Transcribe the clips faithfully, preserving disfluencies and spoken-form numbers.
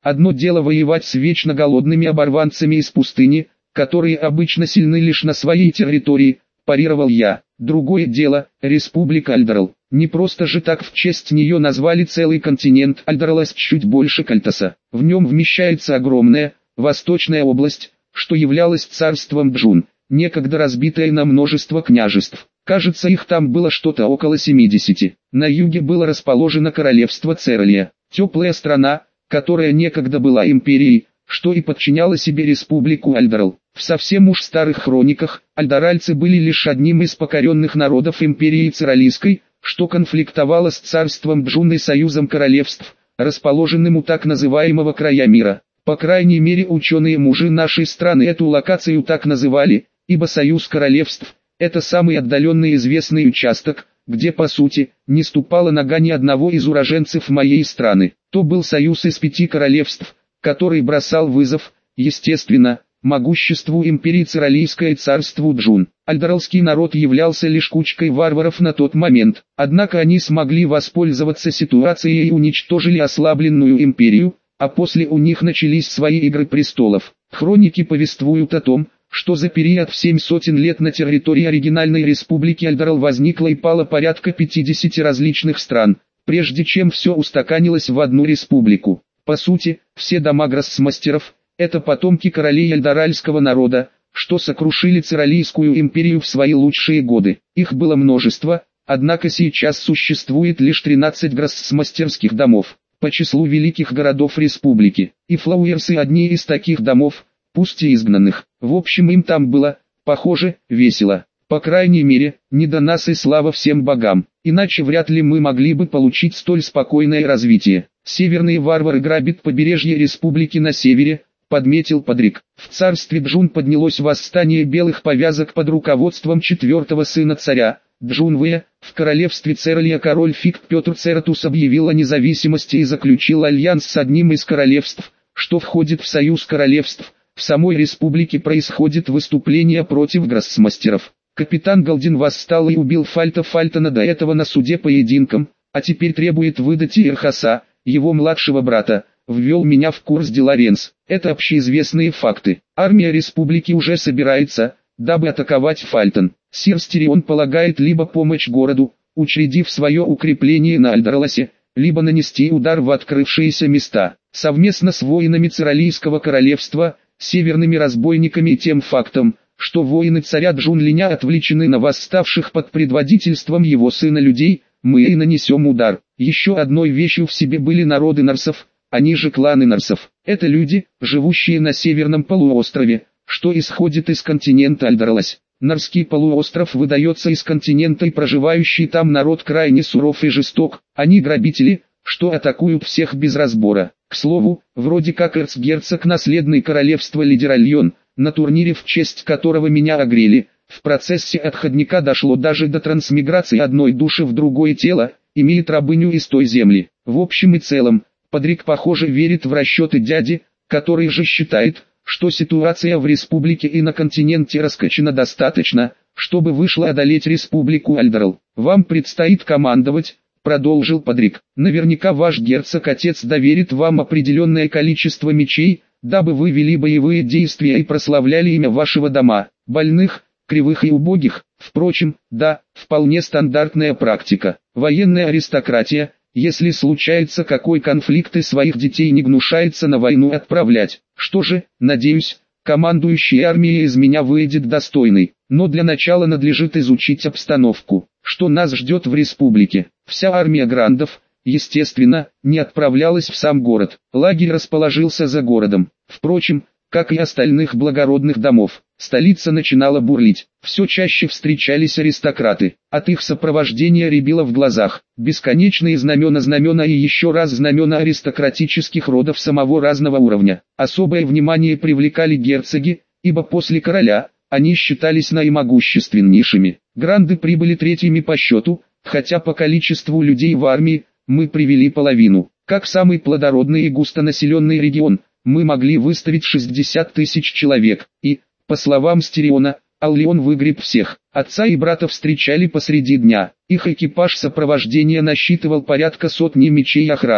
Одно дело воевать с вечно голодными оборванцами из пустыни, которые обычно сильны лишь на своей территории, парировал я. Другое дело, республика Альдерал. Не просто же так в честь нее назвали целый континент Альдералас чуть больше Кальтаса. В нем вмещается огромная, восточная область, что являлась царством Джун, некогда разбитая на множество княжеств. Кажется, их там было что-то около семидесяти. На юге было расположено королевство Цералия, теплая страна, которая некогда была империей, что и подчиняла себе республику Альдерал. В совсем уж старых хрониках, альдоральцы были лишь одним из покоренных народов империи Цералийской, что конфликтовало с царством Джун и союзом королевств, расположенным у так называемого края мира. По крайней мере ученые-мужи нашей страны эту локацию так называли, ибо союз королевств – это самый отдаленный известный участок, где по сути не ступала нога ни одного из уроженцев моей страны. То был союз из пяти королевств, который бросал вызов, естественно, могуществу империи Цералийской и царству Джун. Альдоралский народ являлся лишь кучкой варваров на тот момент, однако они смогли воспользоваться ситуацией и уничтожили ослабленную империю, а после у них начались свои игры престолов. Хроники повествуют о том, что за период в семь сотен лет на территории оригинальной республики Альдерал возникло и пало порядка пятидесяти различных стран, прежде чем все устаканилось в одну республику. По сути, все дома гроссмастеров – это потомки королей альдоральского народа, что сокрушили Цералийскую империю в свои лучшие годы. Их было множество, однако сейчас существует лишь тринадцать гроссмастерских домов по числу великих городов республики, и Флауэрсы одни из таких домов, пусть и изгнанных. В общем, им там было, похоже, весело. По крайней мере, не до нас и слава всем богам, иначе вряд ли мы могли бы получить столь спокойное развитие. Северные варвары грабят побережье республики на севере, подметил Падрик. В царстве Джун поднялось восстание белых повязок под руководством четвертого сына царя, Джунвея. В королевстве Цералия король Фикт Петр Цератус объявил о независимости и заключил альянс с одним из королевств, что входит в союз королевств. В самой республике происходит выступление против гроссмастеров. Капитан Галдин восстал и убил Фальта Фальтона до этого на суде поединком, а теперь требует выдать Ирхаса, его младшего брата. Ввел меня в курс дела Ренс. Это общеизвестные факты. Армия республики уже собирается, дабы атаковать Фальтон. Сир Стерион полагает либо помочь городу, учредив свое укрепление на Альдораласе, либо нанести удар в открывшиеся места. Совместно с воинами Цералийского королевства, северными разбойниками и тем фактом, что воины царя Джунлиня отвлечены на восставших под предводительством его сына людей, мы и нанесем удар. Еще одной вещью в себе были народы нарсов, они же кланы нарсов. Это люди, живущие на северном полуострове, что исходит из континента Альдоралас. Нарский полуостров выдается из континента, и проживающий там народ крайне суров и жесток. Они грабители, что атакуют всех без разбора. К слову, вроде как эрцгерцог наследный королевства Лидеральон, на турнире в честь которого меня огрели, в процессе отходника дошло даже до трансмиграции одной души в другое тело, имеет рабыню из той земли. В общем и целом, Падрик похоже верит в расчеты дяди, который же считает, что ситуация в республике и на континенте раскачана достаточно, чтобы вышло одолеть республику Альдерал. Вам предстоит командовать, продолжил Падрик. Наверняка ваш герцог-отец доверит вам определенное количество мечей, дабы вы вели боевые действия и прославляли имя вашего дома. Больных, кривых и убогих, впрочем, да, вполне стандартная практика. Военная аристократия, если случается какой конфликт и своих детей не гнушается на войну отправлять. Что же, надеюсь, командующий армией из меня выйдет достойный. Но для начала надлежит изучить обстановку, что нас ждет в республике. Вся армия грандов, естественно, не отправлялась в сам город. Лагерь расположился за городом. Впрочем, как и остальных благородных домов, столица начинала бурлить. Все чаще встречались аристократы. От их сопровождения рябило в глазах. Бесконечные знамена-знамена и еще раз знамена аристократических родов самого разного уровня. Особое внимание привлекали герцоги, ибо после короля они считались наимогущественнейшими. Гранды прибыли третьими по счету, хотя по количеству людей в армии мы привели половину. Как самый плодородный и густонаселенный регион, мы могли выставить шестьдесят тысяч человек, и, по словам Стериона, Аллион выгреб всех. Отца и брата встречали посреди дня. Их экипаж сопровождения насчитывал порядка сотни мечей охраны.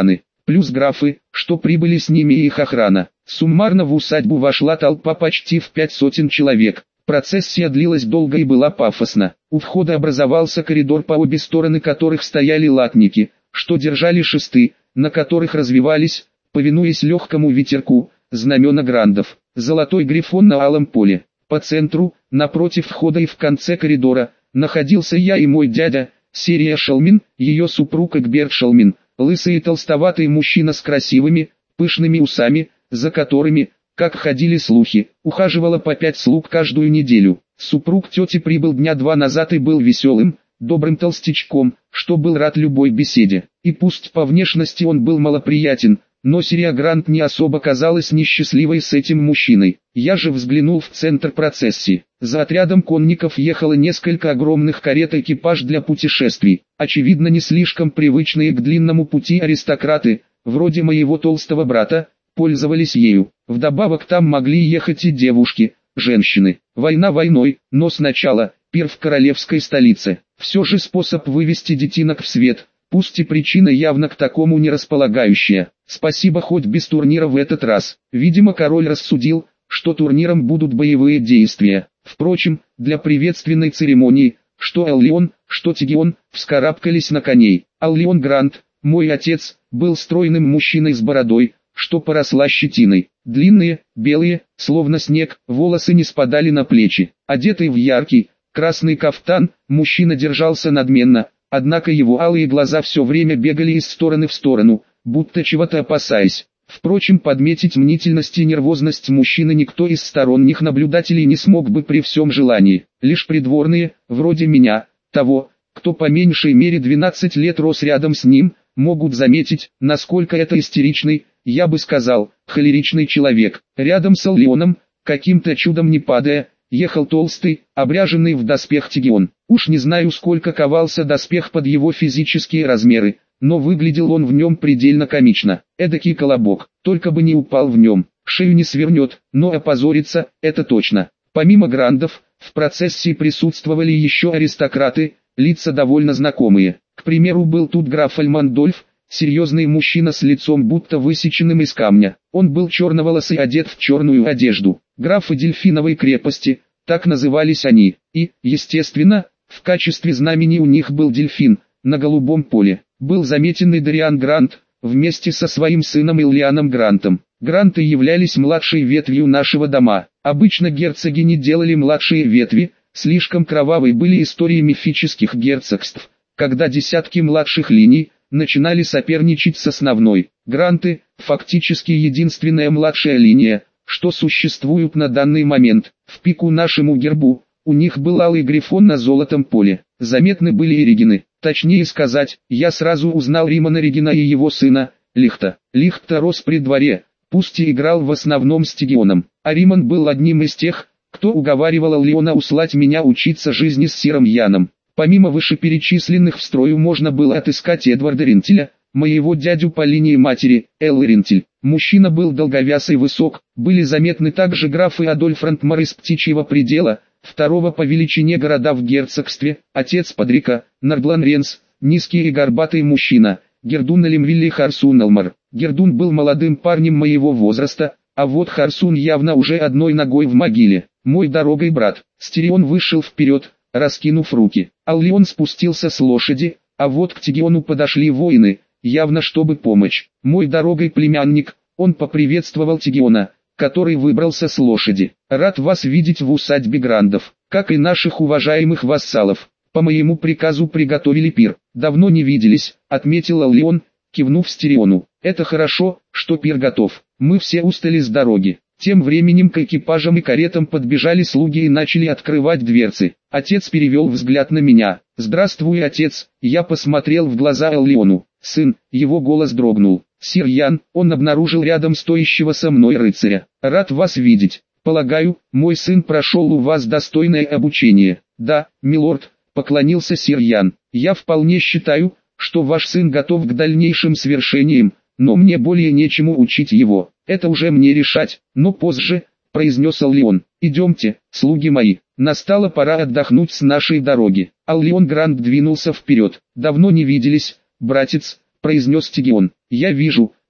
плюс графы, что прибыли с ними и их охрана. Суммарно в усадьбу вошла толпа почти в пять сотен человек. Процессия длилась долго и была пафосна. У входа образовался коридор, по обе стороны которых стояли латники, что держали шесты, на которых развивались, повинуясь легкому ветерку, знамена грандов. Золотой грифон на алом поле. По центру, напротив входа и в конце коридора, находился я и мой дядя, Серия Шелмин, ее супруг Эгберт Шелмин, лысый и толстоватый мужчина с красивыми, пышными усами, за которыми, как ходили слухи, ухаживало по пять слуг каждую неделю. Супруг тети прибыл дня два назад и был веселым, добрым толстячком, что был рад любой беседе. И пусть по внешности он был малоприятен, но Серия Грант не особо казалась несчастливой с этим мужчиной. Я же взглянул в центр процессии. За отрядом конников ехало несколько огромных карет, экипаж для путешествий. Очевидно, не слишком привычные к длинному пути аристократы, вроде моего толстого брата, пользовались ею. Вдобавок там могли ехать и девушки, женщины. Война войной, но сначала пир в королевской столице. Все же способ вывести детинок в свет, пусть и причина явно к такому не располагающая. Спасибо, хоть без турнира в этот раз. Видимо, король рассудил, что турниром будут боевые действия. Впрочем, для приветственной церемонии, что Аллион, что Тигион, вскарабкались на коней. Аллион Грант, мой отец, был стройным мужчиной с бородой, что поросла щетиной. Длинные, белые, словно снег, волосы не спадали на плечи. Одетый в яркий, красный кафтан, мужчина держался надменно, однако его алые глаза все время бегали из стороны в сторону, будто чего-то опасаясь. Впрочем, подметить мнительность и нервозность мужчины никто из сторонних наблюдателей не смог бы при всем желании. Лишь придворные, вроде меня, того, кто по меньшей мере двенадцать лет рос рядом с ним, могут заметить, насколько это истеричный, я бы сказал, холеричный человек. Рядом с Аллионом, каким-то чудом не падая, ехал толстый, обряженный в доспех Тигион. Уж не знаю, сколько ковался доспех под его физические размеры, но выглядел он в нем предельно комично. Эдакий колобок, только бы не упал в нем, шею не свернет, но опозорится, это точно. Помимо грандов, в процессии присутствовали еще аристократы, лица довольно знакомые. К примеру, был тут граф Альмандольф, серьезный мужчина с лицом будто высеченным из камня. Он был черноволосый, одет в черную одежду. Графы Дельфиновой крепости, так назывались они. И, естественно, в качестве знамени у них был дельфин, на голубом поле. Был заметен и Дариан Грант, вместе со своим сыном Иллианом Грантом. Гранты являлись младшей ветвью нашего дома. Обычно герцоги не делали младшие ветви, слишком кровавой были истории мифических герцогств, когда десятки младших линий начинали соперничать с основной. Гранты – фактически единственная младшая линия, что существует на данный момент. В пику нашему гербу, у них был алый грифон на золотом поле. Заметны были и Регины. Точнее сказать, я сразу узнал Римана Регина и его сына, Лихта. Лихт-то рос при дворе, пусть и играл в основном с Тигионом. А Риман был одним из тех, кто уговаривал Аллиона услать меня учиться жизни с Сиром Яном. Помимо вышеперечисленных в строю можно было отыскать Эдварда Ринтеля, моего дядю по линии матери, Эллы Ринтель. Мужчина был долговяз и высок, были заметны также графы Адольф Рантмар из Птичьего предела, второго по величине города в герцогстве, отец Падрика, Нарглан Ренс, низкий и горбатый мужчина, Гердун Алимвилли Харсун Алмар. Гердун был молодым парнем моего возраста, а вот Харсун явно уже одной ногой в могиле. Мой дорогой брат, Стерион вышел вперед, раскинув руки. Аллион спустился с лошади, а вот к Тигиону подошли воины, явно чтобы помочь. Мой дорогой племянник, он поприветствовал Тигиона, который выбрался с лошади. Рад вас видеть в усадьбе Грандов, как и наших уважаемых вассалов. По моему приказу приготовили пир. Давно не виделись, отметил Аллион, кивнув Стериону. Это хорошо, что пир готов. Мы все устали с дороги. Тем временем к экипажам и каретам подбежали слуги и начали открывать дверцы. Отец перевел взгляд на меня. «Здравствуй, отец!» Я посмотрел в глаза Аллиону. «Сын!» Его голос дрогнул. «Сир Ян!» Он обнаружил рядом стоящего со мной рыцаря. «Рад вас видеть. Полагаю, мой сын прошел у вас достойное обучение». «Да, милорд», поклонился сир Ян. «Я вполне считаю, что ваш сын готов к дальнейшим свершениям, но мне более нечему учить его. Это уже мне решать, но позже», — произнес Аллион. «Идемте, слуги мои, настала пора отдохнуть с нашей дороги». Аллион Грант двинулся вперед. «Давно не виделись, братец», — произнес Тигион. «Я вижу,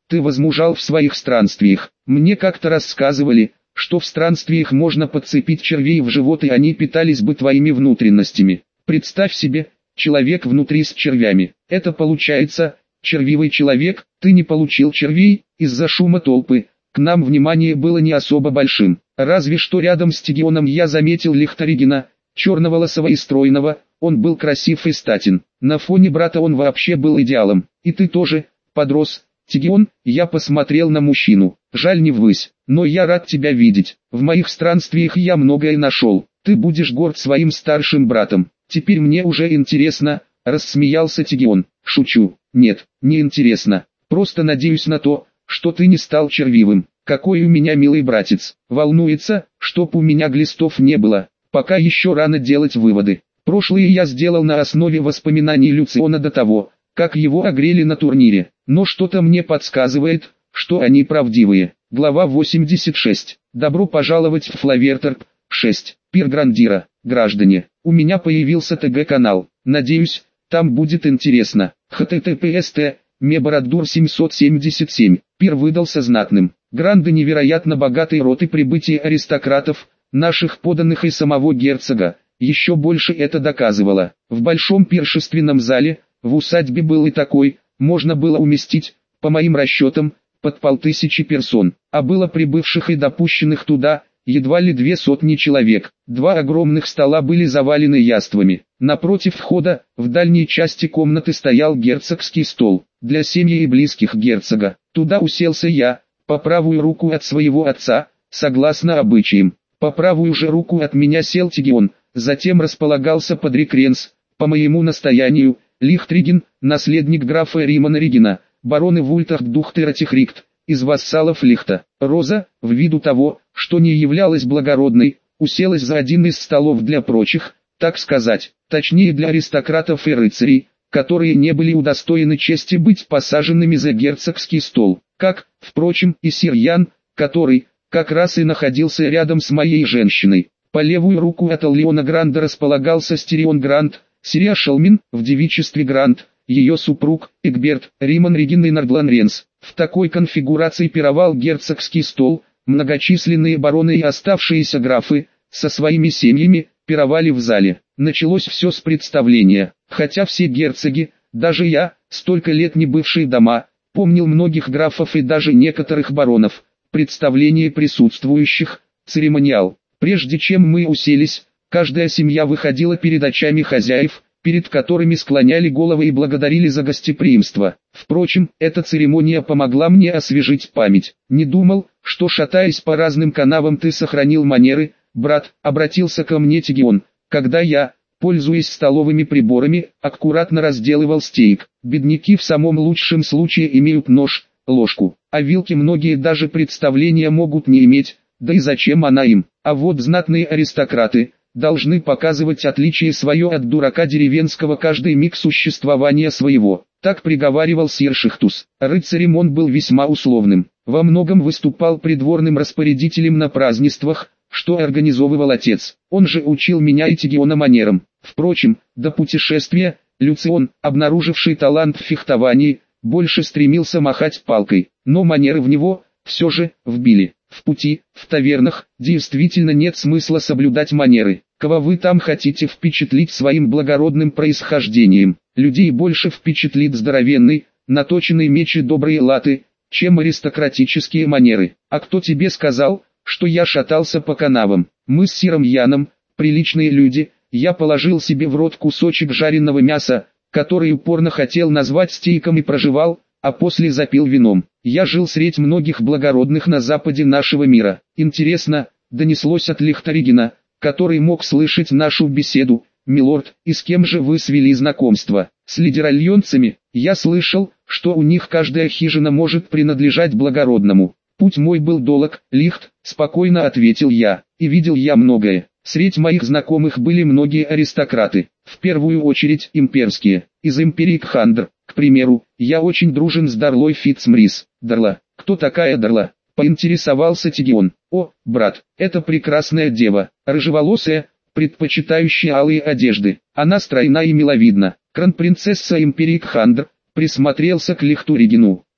ты возмужал в своих странствиях. Мне как-то рассказывали, что в странствиях можно подцепить червей в живот, и они питались бы твоими внутренностями. Представь себе, человек внутри с червями. Это получается, червивый человек. Ты не получил червей, из-за шума толпы. К нам внимание было не особо большим. Разве что рядом с Тигионом я заметил Лихторигена, черноволосого и стройного. Он был красив и статен. На фоне брата он вообще был идеалом. И ты тоже, подрос, Тигион. Я посмотрел на мужчину. Жаль не ввысь, но я рад тебя видеть. В моих странствиях я многое нашел. Ты будешь горд своим старшим братом. Теперь мне уже интересно, рассмеялся Тигион. Шучу. Нет, не интересно. Просто надеюсь на то, что ты не стал червивым. Какой у меня милый братец. Волнуется, чтоб у меня глистов не было. Пока еще рано делать выводы. Прошлое я сделал на основе воспоминаний Люциона до того, как его огрели на турнире. Но что-то мне подсказывает, что они правдивые. Глава восемьдесят шесть. Добро пожаловать в Флаверторп. шесть. Пир Грандира. Граждане, у меня появился ТГ-канал. Надеюсь, там будет интересно. https Мебородур семьсот семьдесят семь. Пир выдался знатным. Гранды невероятно богатый род, и прибытие аристократов, наших подданных и самого герцога, еще больше это доказывало. В большом пиршественном зале, в усадьбе был и такой, можно было уместить, по моим расчетам, под полтысячи персон, а было прибывших и допущенных туда, едва ли две сотни человек. Два огромных стола были завалены яствами. Напротив входа, в дальней части комнаты стоял герцогский стол, для семьи и близких герцога. Туда уселся я, по правую руку от своего отца, согласно обычаям. По правую же руку от меня сел Тигион, затем располагался Подрик Ренс, по моему настоянию, Лихтриген, наследник графа Римана Ригена, бароны Вультах Духтератихрикт, из вассалов Лихта. Роза, ввиду того, что не являлась благородной, уселась за один из столов для прочих, так сказать, точнее для аристократов и рыцарей, которые не были удостоены чести быть посаженными за герцогский стол, как, впрочем, и сир Ян, который, как раз и находился рядом с моей женщиной. По левую руку от Аллиона Гранда располагался Стерион Гранд, Сирия Шелмин, в девичестве Гранд, ее супруг, Эгберт, Риман Реген и Нардлан Ренс. В такой конфигурации пировал герцогский стол, многочисленные бароны и оставшиеся графы, со своими семьями, пировали в зале. Началось все с представления, хотя все герцоги, даже я, столько лет не бывший дома, помнил многих графов и даже некоторых баронов. Представление присутствующих, церемониал. Прежде чем мы уселись, каждая семья выходила перед очами хозяев, перед которыми склоняли головы и благодарили за гостеприимство. Впрочем, эта церемония помогла мне освежить память. Не думал, что, шатаясь по разным канавам, ты сохранил манеры, брат, обратился ко мне Тигион, когда я, пользуясь столовыми приборами, аккуратно разделывал стейк. Бедняки в самом лучшем случае имеют нож, ложку, а вилки многие даже представления могут не иметь, да и зачем она им. А вот знатные аристократы должны показывать отличие свое от дурака деревенского каждый миг существования своего. Так приговаривал сир Шихтус. Рыцарем он был весьма условным. Во многом выступал придворным распорядителем на празднествах, что организовывал отец. Он же учил меня и Тигиона манерам. Впрочем, до путешествия, Люцион, обнаруживший талант в фехтовании, больше стремился махать палкой. Но манеры в него, все же, вбили. В пути, в тавернах, действительно нет смысла соблюдать манеры. Кого вы там хотите впечатлить своим благородным происхождением? Людей больше впечатлит здоровенный, наточенный меч и добрые латы, чем аристократические манеры. А кто тебе сказал, что я шатался по канавам? Мы с сиром Яном, приличные люди, я положил себе в рот кусочек жареного мяса, который упорно хотел назвать стейком, и прожевал, а после запил вином. Я жил средь многих благородных на западе нашего мира. Интересно, донеслось от Лихторигена, который мог слышать нашу беседу. Милорд, и с кем же вы свели знакомство? С лидеральонцами? Я слышал, что у них каждая хижина может принадлежать благородному. Путь мой был долг, Лихт, спокойно ответил я, и видел я многое. Средь моих знакомых были многие аристократы, в первую очередь имперские, из империи Кхандр. К примеру, я очень дружен с Дарлой Фитцмрис. Дарла, кто такая Дарла? Поинтересовался Тигион. О, брат, это прекрасная дева, рыжеволосая, предпочитающая алые одежды. Она стройна и миловидна. Кронпринцесса империи Кхандр, присмотрелся к Лихторигену.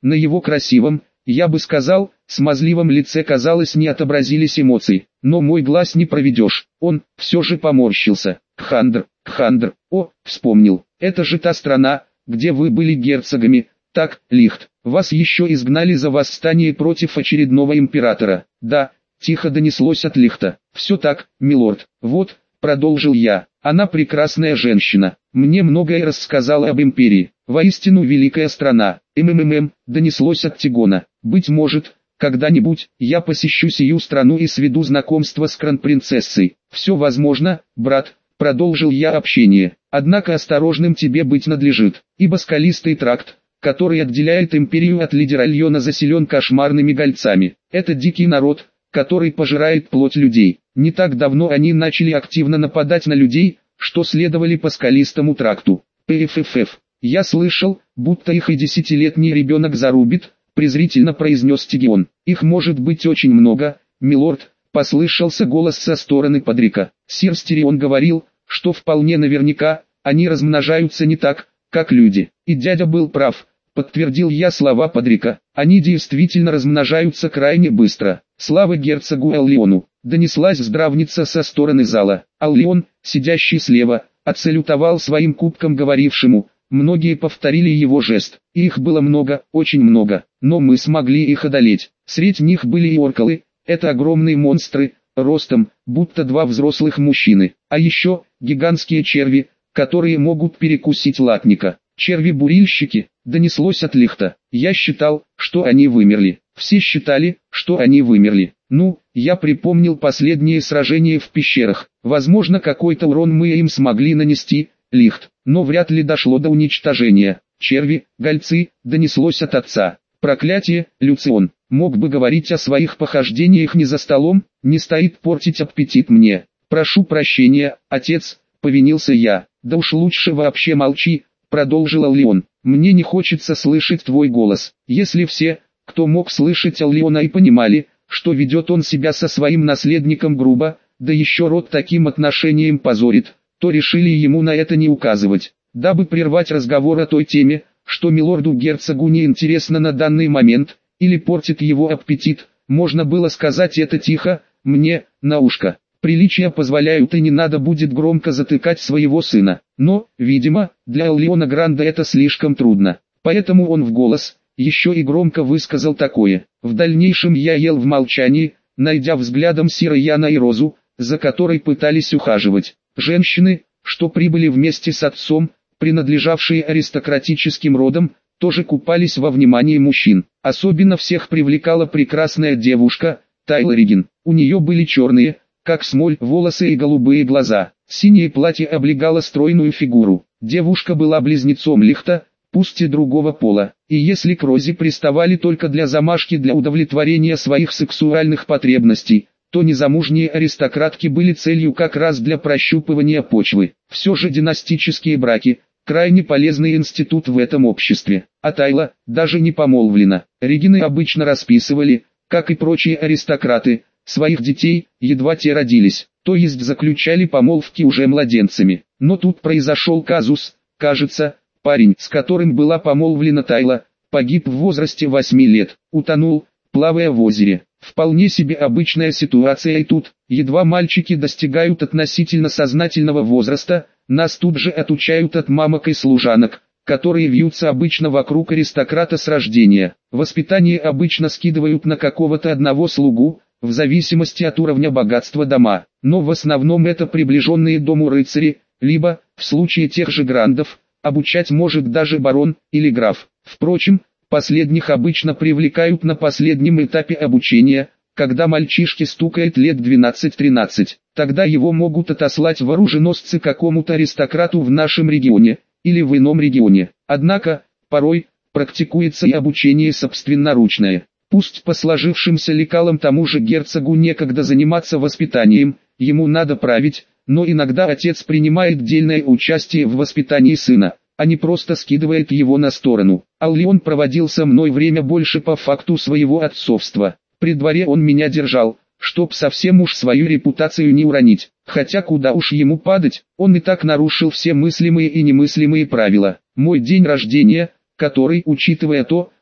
На его красивом, я бы сказал, смазливом лице, казалось, не отобразились эмоции. Но мой глаз не проведешь. Он все же поморщился. Кхандр, Кхандр, о, вспомнил. Это же та страна, где вы были герцогами. Так, Лихт, вас еще изгнали за восстание против очередного императора. Да, тихо донеслось от Лихта. Все так, милорд. Вот, продолжил я. Она прекрасная женщина. Мне многое рассказала об империи. Воистину великая страна. МММ, донеслось от Тигона. Быть может, когда-нибудь я посещу сию страну и сведу знакомство с кронпринцессой. Все возможно, брат, продолжил я общение. Однако осторожным тебе быть надлежит, ибо скалистый тракт, который отделяет империю от лидера Льона, заселен кошмарными гольцами. Это дикий народ, который пожирает плоть людей. Не так давно они начали активно нападать на людей, что следовали по скалистому тракту. ПФФФ. Я слышал, будто их и десятилетний ребенок зарубит, презрительно произнес Тигион. Их может быть очень много, милорд, послышался голос со стороны Подрика. Сир Стерион говорил, что вполне наверняка, они размножаются не так, как люди. И дядя был прав, подтвердил я слова Подрика. Они действительно размножаются крайне быстро. Слава герцогу Аллиону, донеслась здравница со стороны зала. Аллион, сидящий слева, отсалютовал своим кубком говорившему. Многие повторили его жест, и их было много, очень много, но мы смогли их одолеть. Среди них были и оркалы, это огромные монстры, ростом, будто два взрослых мужчины, а еще, гигантские черви, которые могут перекусить латника. Черви-бурильщики, донеслось от Лихта. Я считал, что они вымерли. Все считали, что они вымерли. Ну, я припомнил последние сражения в пещерах. Возможно, какой-то урон мы им смогли нанести, Лихт, но вряд ли дошло до уничтожения. Черви, гольцы, донеслось от отца. Проклятие, Люцион, мог бы говорить о своих похождениях не за столом, не стоит портить аппетит мне. Прошу прощения, отец, повинился я. Да уж лучше вообще молчи, продолжил Аллион. Мне не хочется слышать твой голос. Если все, кто мог слышать Аллиона и понимали, что ведет он себя со своим наследником грубо, да еще род таким отношением позорит, то решили ему на это не указывать, дабы прервать разговор о той теме, что милорду-герцогу не интересно на данный момент, или портит его аппетит, можно было сказать это тихо, мне, на ушко. Приличия позволяют и не надо будет громко затыкать своего сына, но, видимо, для Аллиона Гранда это слишком трудно, поэтому он в голос, еще и громко высказал такое. В дальнейшем я ел в молчании, найдя взглядом Сира Яна и Розу, за которой пытались ухаживать. Женщины, что прибыли вместе с отцом, принадлежавшие аристократическим родам, тоже купались во внимании мужчин. Особенно всех привлекала прекрасная девушка, Тайла Ригин. У нее были черные, как смоль, волосы и голубые глаза. Синее платье облегало стройную фигуру. Девушка была близнецом Лихта, пусть и другого пола. И если к Розе приставали только для замашки для удовлетворения своих сексуальных потребностей, то незамужние аристократки были целью как раз для прощупывания почвы. Все же династические браки – крайне полезный институт в этом обществе. А Тайла даже не помолвлена. Регины обычно расписывали, как и прочие аристократы, своих детей, едва те родились, то есть заключали помолвки уже младенцами. Но тут произошел казус, кажется, парень, с которым была помолвлена Тайла, погиб в возрасте восьми лет, утонул, плавая в озере. Вполне себе обычная ситуация, и тут, едва мальчики достигают относительно сознательного возраста, нас тут же отучают от мамок и служанок, которые вьются обычно вокруг аристократа с рождения. Воспитание обычно скидывают на какого-то одного слугу, в зависимости от уровня богатства дома, но в основном это приближенные дому рыцари, либо, в случае тех же грандов, обучать может даже барон или граф. Впрочем, последних обычно привлекают на последнем этапе обучения, когда мальчишке стукает лет двенадцать-тринадцать. Тогда его могут отослать в оруженосцы какому-то аристократу в нашем регионе, или в ином регионе. Однако, порой, практикуется и обучение собственноручное. Пусть по сложившимся лекалам тому же герцогу некогда заниматься воспитанием, ему надо править, но иногда отец принимает дельное участие в воспитании сына, а не просто скидывает его на сторону. Аллион проводил со мной время больше по факту своего отцовства. При дворе он меня держал, чтоб совсем уж свою репутацию не уронить. Хотя куда уж ему падать, он и так нарушил все мыслимые и немыслимые правила. Мой день рождения, который, учитывая то,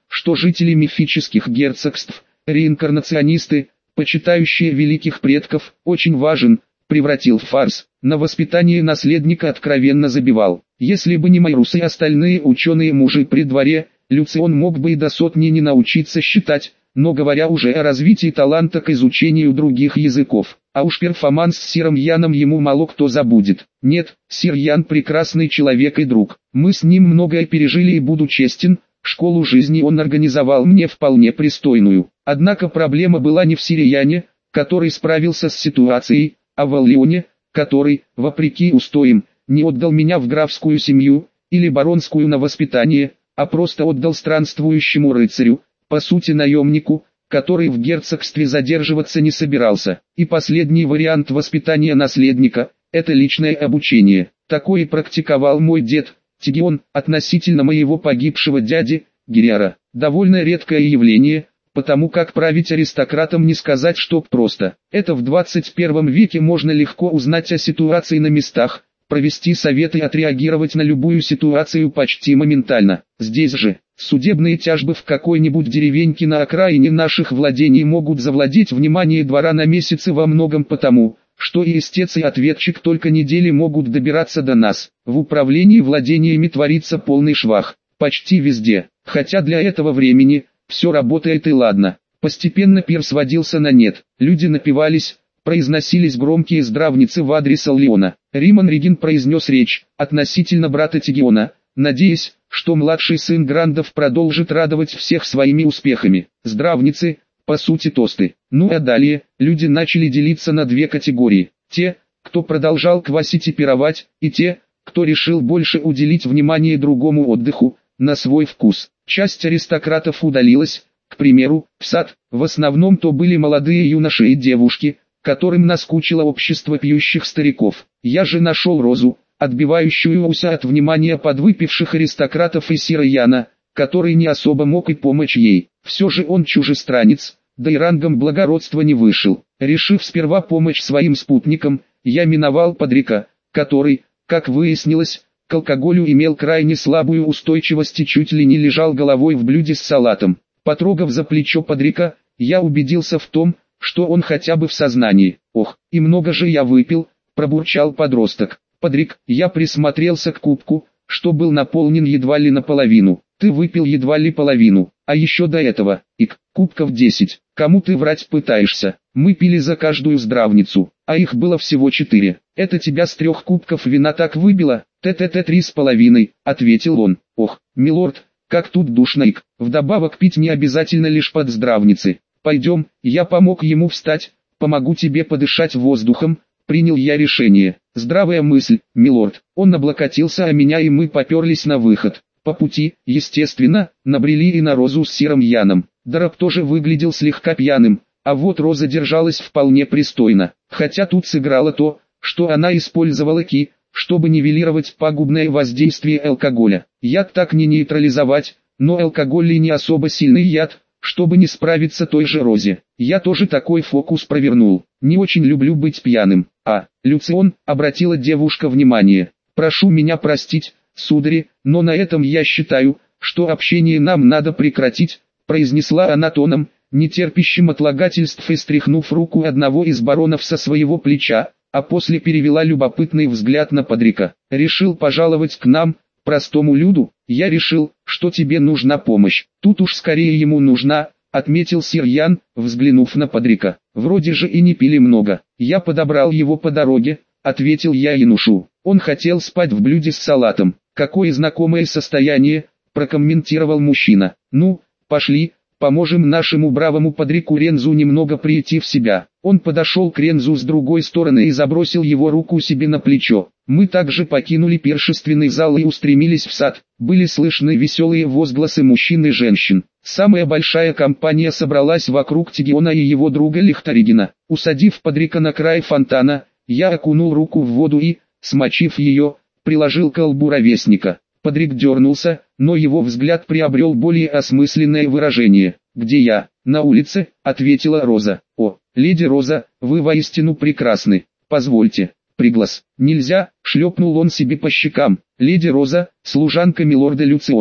что жители мифических герцогств, реинкарнационисты, почитающие великих предков, очень важен, превратил в фарс. На воспитание наследника откровенно забивал. Если бы не Майрус и остальные ученые-мужи при дворе, Люцион мог бы и до сотни не научиться считать, но говоря уже о развитии таланта к изучению других языков. А уж перформанс с Сиром Яном ему мало кто забудет. Нет, Сир Ян прекрасный человек и друг. Мы с ним многое пережили и буду честен, школу жизни он организовал мне вполне пристойную. Однако проблема была не в Сире Яне, который справился с ситуацией, а в Аллионе, который, вопреки устоям, не отдал меня в графскую семью, или баронскую на воспитание, а просто отдал странствующему рыцарю, по сути наемнику, который в герцогстве задерживаться не собирался. И последний вариант воспитания наследника – это личное обучение. Такое практиковал мой дед, Тигион, относительно моего погибшего дяди, Гириара. Довольно редкое явление, потому как править аристократам не сказать чтоб просто. Это в двадцать первом веке можно легко узнать о ситуации на местах, провести советы и отреагировать на любую ситуацию почти моментально. Здесь же, судебные тяжбы в какой-нибудь деревеньке на окраине наших владений могут завладеть внимание двора на месяцы во многом потому, что и истец и ответчик только недели могут добираться до нас. В управлении владениями творится полный швах, почти везде, хотя для этого времени все работает и ладно. Постепенно пир сводился на нет, люди напивались, произносились громкие здравницы в адрес Аллиона. Риман Регин произнес речь относительно брата Тигиона, надеясь, что младший сын Грандов продолжит радовать всех своими успехами. Здравницы, по сути тосты. Ну а далее, люди начали делиться на две категории. Те, кто продолжал квасить и пировать, и те, кто решил больше уделить внимание другому отдыху, на свой вкус. Часть аристократов удалилась, к примеру, в сад. В основном то были молодые юноши и девушки, которым наскучило общество пьющих стариков. Я же нашел Розу, отбивающуюся от внимания подвыпивших аристократов и Сира Яна, который не особо мог и помочь ей. Все же он чужестранец, да и рангом благородства не вышел. Решив сперва помочь своим спутникам, я миновал Подрика, который, как выяснилось, к алкоголю имел крайне слабую устойчивость и чуть ли не лежал головой в блюде с салатом. Потрогав за плечо Подрика, я убедился в том, что он хотя бы в сознании. Ох, и много же я выпил, пробурчал подросток. Подрик, я присмотрелся к кубку, что был наполнен едва ли наполовину. Ты выпил едва ли половину, а еще до этого, ик, кубков десять. Кому ты врать пытаешься? Мы пили за каждую здравницу, а их было всего четыре. Это тебя с трех кубков вина так выбило? Т-т-т три с половиной, ответил он. Ох, милорд, как тут душно, ик. Вдобавок пить не обязательно лишь под здравницы. Пойдем, я помог ему встать, помогу тебе подышать воздухом. Принял я решение. Здравая мысль, милорд. Он облокотился о меня и мы поперлись на выход. По пути, естественно, набрели и на Розу с Сиром Яном. Дараб тоже выглядел слегка пьяным, а вот Роза держалась вполне пристойно. Хотя тут сыграло то, что она использовала ки, чтобы нивелировать пагубное воздействие алкоголя. Яд так не нейтрализовать, но алкоголь и не особо сильный яд, чтобы не справиться той же Розе. Я тоже такой фокус провернул. Не очень люблю быть пьяным. А, Люцион, обратила девушка внимание. Прошу меня простить, судари, но на этом я считаю, что общение нам надо прекратить, произнесла она тоном, нетерпящим отлагательств и стряхнув руку одного из баронов со своего плеча, а после перевела любопытный взгляд на Подрика. Решил пожаловать к нам, простому люду? Я решил, что тебе нужна помощь. Тут уж скорее ему нужна, отметил Сир Ян, взглянув на Подрика. Вроде же и не пили много. Я подобрал его по дороге, ответил я Янушу. Он хотел спать в блюде с салатом. Какое знакомое состояние, прокомментировал мужчина. Ну, пошли, поможем нашему бравому Подрику Рензу немного прийти в себя. Он подошел к Рензу с другой стороны и забросил его руку себе на плечо. Мы также покинули пиршественный зал и устремились в сад. Были слышны веселые возгласы мужчин и женщин. Самая большая компания собралась вокруг Тигиона и его друга Лихтаригина. Усадив Подрика на край фонтана, я окунул руку в воду и, смочив ее, приложил к колбу ровесника. Подрик дернулся, но его взгляд приобрел более осмысленное выражение. «Где я?» «На улице», — ответила Роза. «О, леди Роза, вы воистину прекрасны. Позвольте». «Приглас». «Нельзя», — шлепнул он себе по щекам. «Леди Роза, служанка милорда Люциона».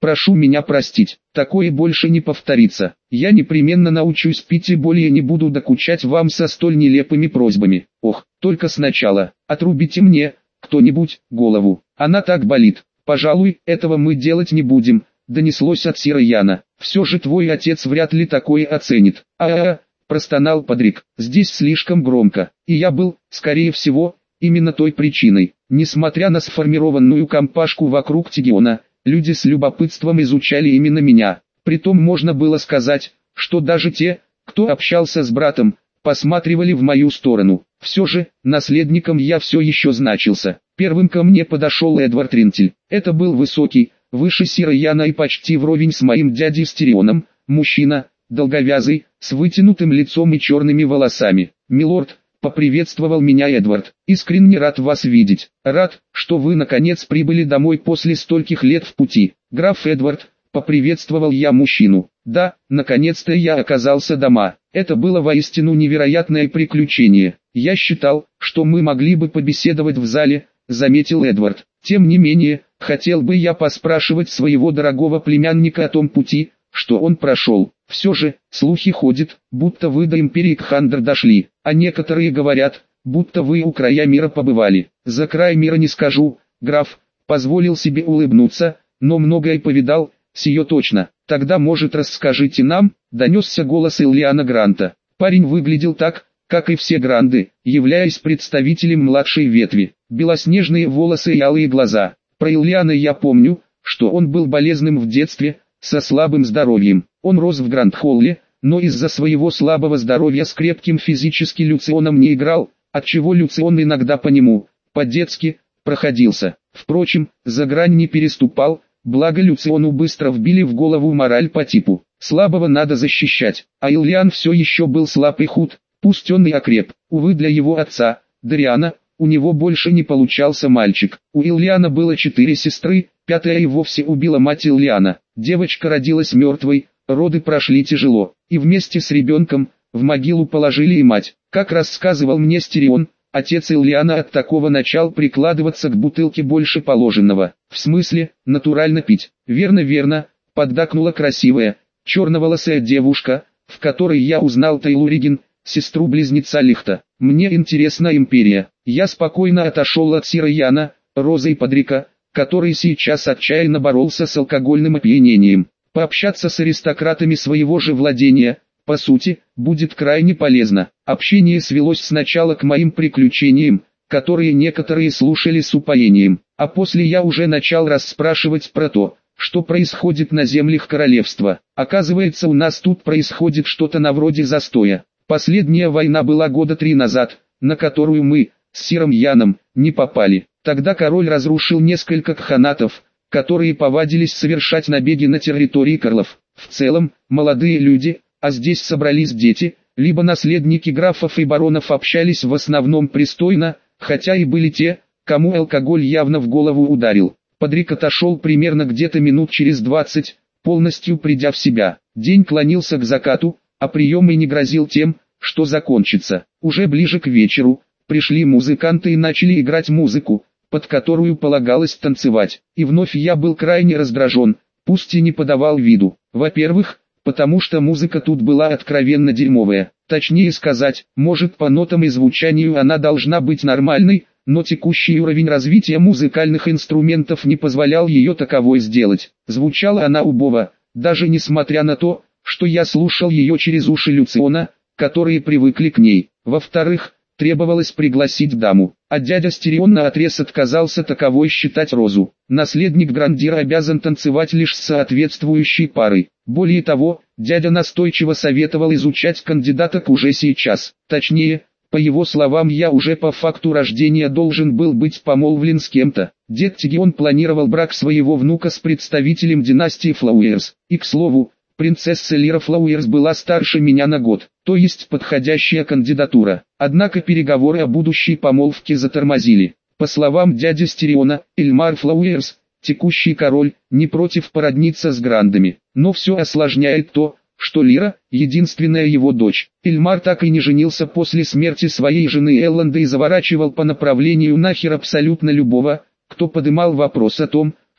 Прошу меня простить, такое больше не повторится. Я непременно научусь пить и более не буду докучать вам со столь нелепыми просьбами. Ох, только сначала, отрубите мне, кто-нибудь, голову. Она так болит. Пожалуй, этого мы делать не будем, донеслось от Сира Яна. Все же твой отец вряд ли такое оценит. А-а-а, простонал Патрик, здесь слишком громко. И я был, скорее всего, именно той причиной. Несмотря на сформированную компашку вокруг Тигиона, люди с любопытством изучали именно меня. Притом можно было сказать, что даже те, кто общался с братом, посматривали в мою сторону. Все же, наследником я все еще значился. Первым ко мне подошел Эдвард Ринтель. Это был высокий, выше Сира Яна и почти вровень с моим дядей Стерионом, мужчина, долговязый, с вытянутым лицом и черными волосами. «Милорд», — поприветствовал меня Эдвард, — «искренне рад вас видеть. Рад, что вы наконец прибыли домой после стольких лет в пути». «Граф Эдвард», — поприветствовал я мужчину. «Да, наконец-то я оказался дома. Это было воистину невероятное приключение. Я считал, что мы могли бы побеседовать в зале», — заметил Эдвард. «Тем не менее, хотел бы я поспрашивать своего дорогого племянника о том пути, что он прошел. Все же, слухи ходят, будто вы до империи Кхандр дошли, а некоторые говорят, будто вы у края мира побывали. За край мира не скажу, граф», — позволил себе улыбнуться, «но многое повидал, сие точно». «Тогда, может, расскажите нам?» — донесся голос Иллиана Гранта. Парень выглядел так, как и все Гранды, являясь представителем младшей ветви. Белоснежные волосы и алые глаза. Про Иллиана я помню, что он был болезным в детстве, со слабым здоровьем. Он рос в Гранд-Холле, но из-за своего слабого здоровья с крепким физически Люционом не играл, отчего Люцион иногда по нему, по-детски, проходился. Впрочем, за грань не переступал, благо Люциону быстро вбили в голову мораль по типу «слабого надо защищать», а Иллиан все еще был слаб и худ, пусть он и окреп. Увы для его отца, Дариана, у него больше не получался мальчик. У Иллиана было четыре сестры, пятая и вовсе убила мать Иллиана. Девочка родилась мертвой, роды прошли тяжело, и вместе с ребенком, в могилу положили и мать. Как рассказывал мне Стерион, отец Иллиана от такого начал прикладываться к бутылке больше положенного. В смысле, натурально пить. «Верно, верно», — поддакнула красивая, черноволосая девушка, в которой я узнал Тейлуриген, сестру-близнеца Лихта. «Мне интересна империя». Я спокойно отошел от Сира Яна, Розы и Патрика, который сейчас отчаянно боролся с алкогольным опьянением. Пообщаться с аристократами своего же владения, по сути, будет крайне полезно. Общение свелось сначала к моим приключениям, которые некоторые слушали с упоением, а после я уже начал расспрашивать про то, что происходит на землях королевства. Оказывается, у нас тут происходит что-то на вроде застоя. Последняя война была года три назад, на которую мы, с Сиром Яном, не попали. Тогда король разрушил несколько кханатов, которые повадились совершать набеги на территории Карлов. В целом, молодые люди, а здесь собрались дети, либо наследники графов и баронов общались в основном пристойно, хотя и были те, кому алкоголь явно в голову ударил. Патрик отошел примерно где-то минут через двадцать, полностью придя в себя. День клонился к закату, а прием и не грозил тем, что закончится. Уже ближе к вечеру, пришли музыканты и начали играть музыку, под которую полагалось танцевать. И вновь я был крайне раздражен, пусть и не подавал виду. Во-первых, потому что музыка тут была откровенно дерьмовая. Точнее сказать, может по нотам и звучанию она должна быть нормальной, но текущий уровень развития музыкальных инструментов не позволял ее таковой сделать. Звучала она убого, даже несмотря на то, что я слушал ее через уши Люциона, которые привыкли к ней. Во-вторых, требовалось пригласить даму, а дядя Стерион наотрез отказался таковой считать Розу. Наследник Грандира обязан танцевать лишь с соответствующей парой. Более того, дядя настойчиво советовал изучать кандидаток уже сейчас. Точнее, по его словам, я уже по факту рождения должен был быть помолвлен с кем-то. Дед Тигион планировал брак своего внука с представителем династии Флауэрс. И к слову, принцесса Лира Флауэрс была старше меня на год, то есть подходящая кандидатура. Однако переговоры о будущей помолвке затормозили. По словам дяди Стериона, Эльмар Флауэрс, текущий король, не против породниться с Грандами. Но все осложняет то, что Лира – единственная его дочь. Эльмар так и не женился после смерти своей жены Элланды и заворачивал по направлению нахер абсолютно любого, кто подымал вопрос о том,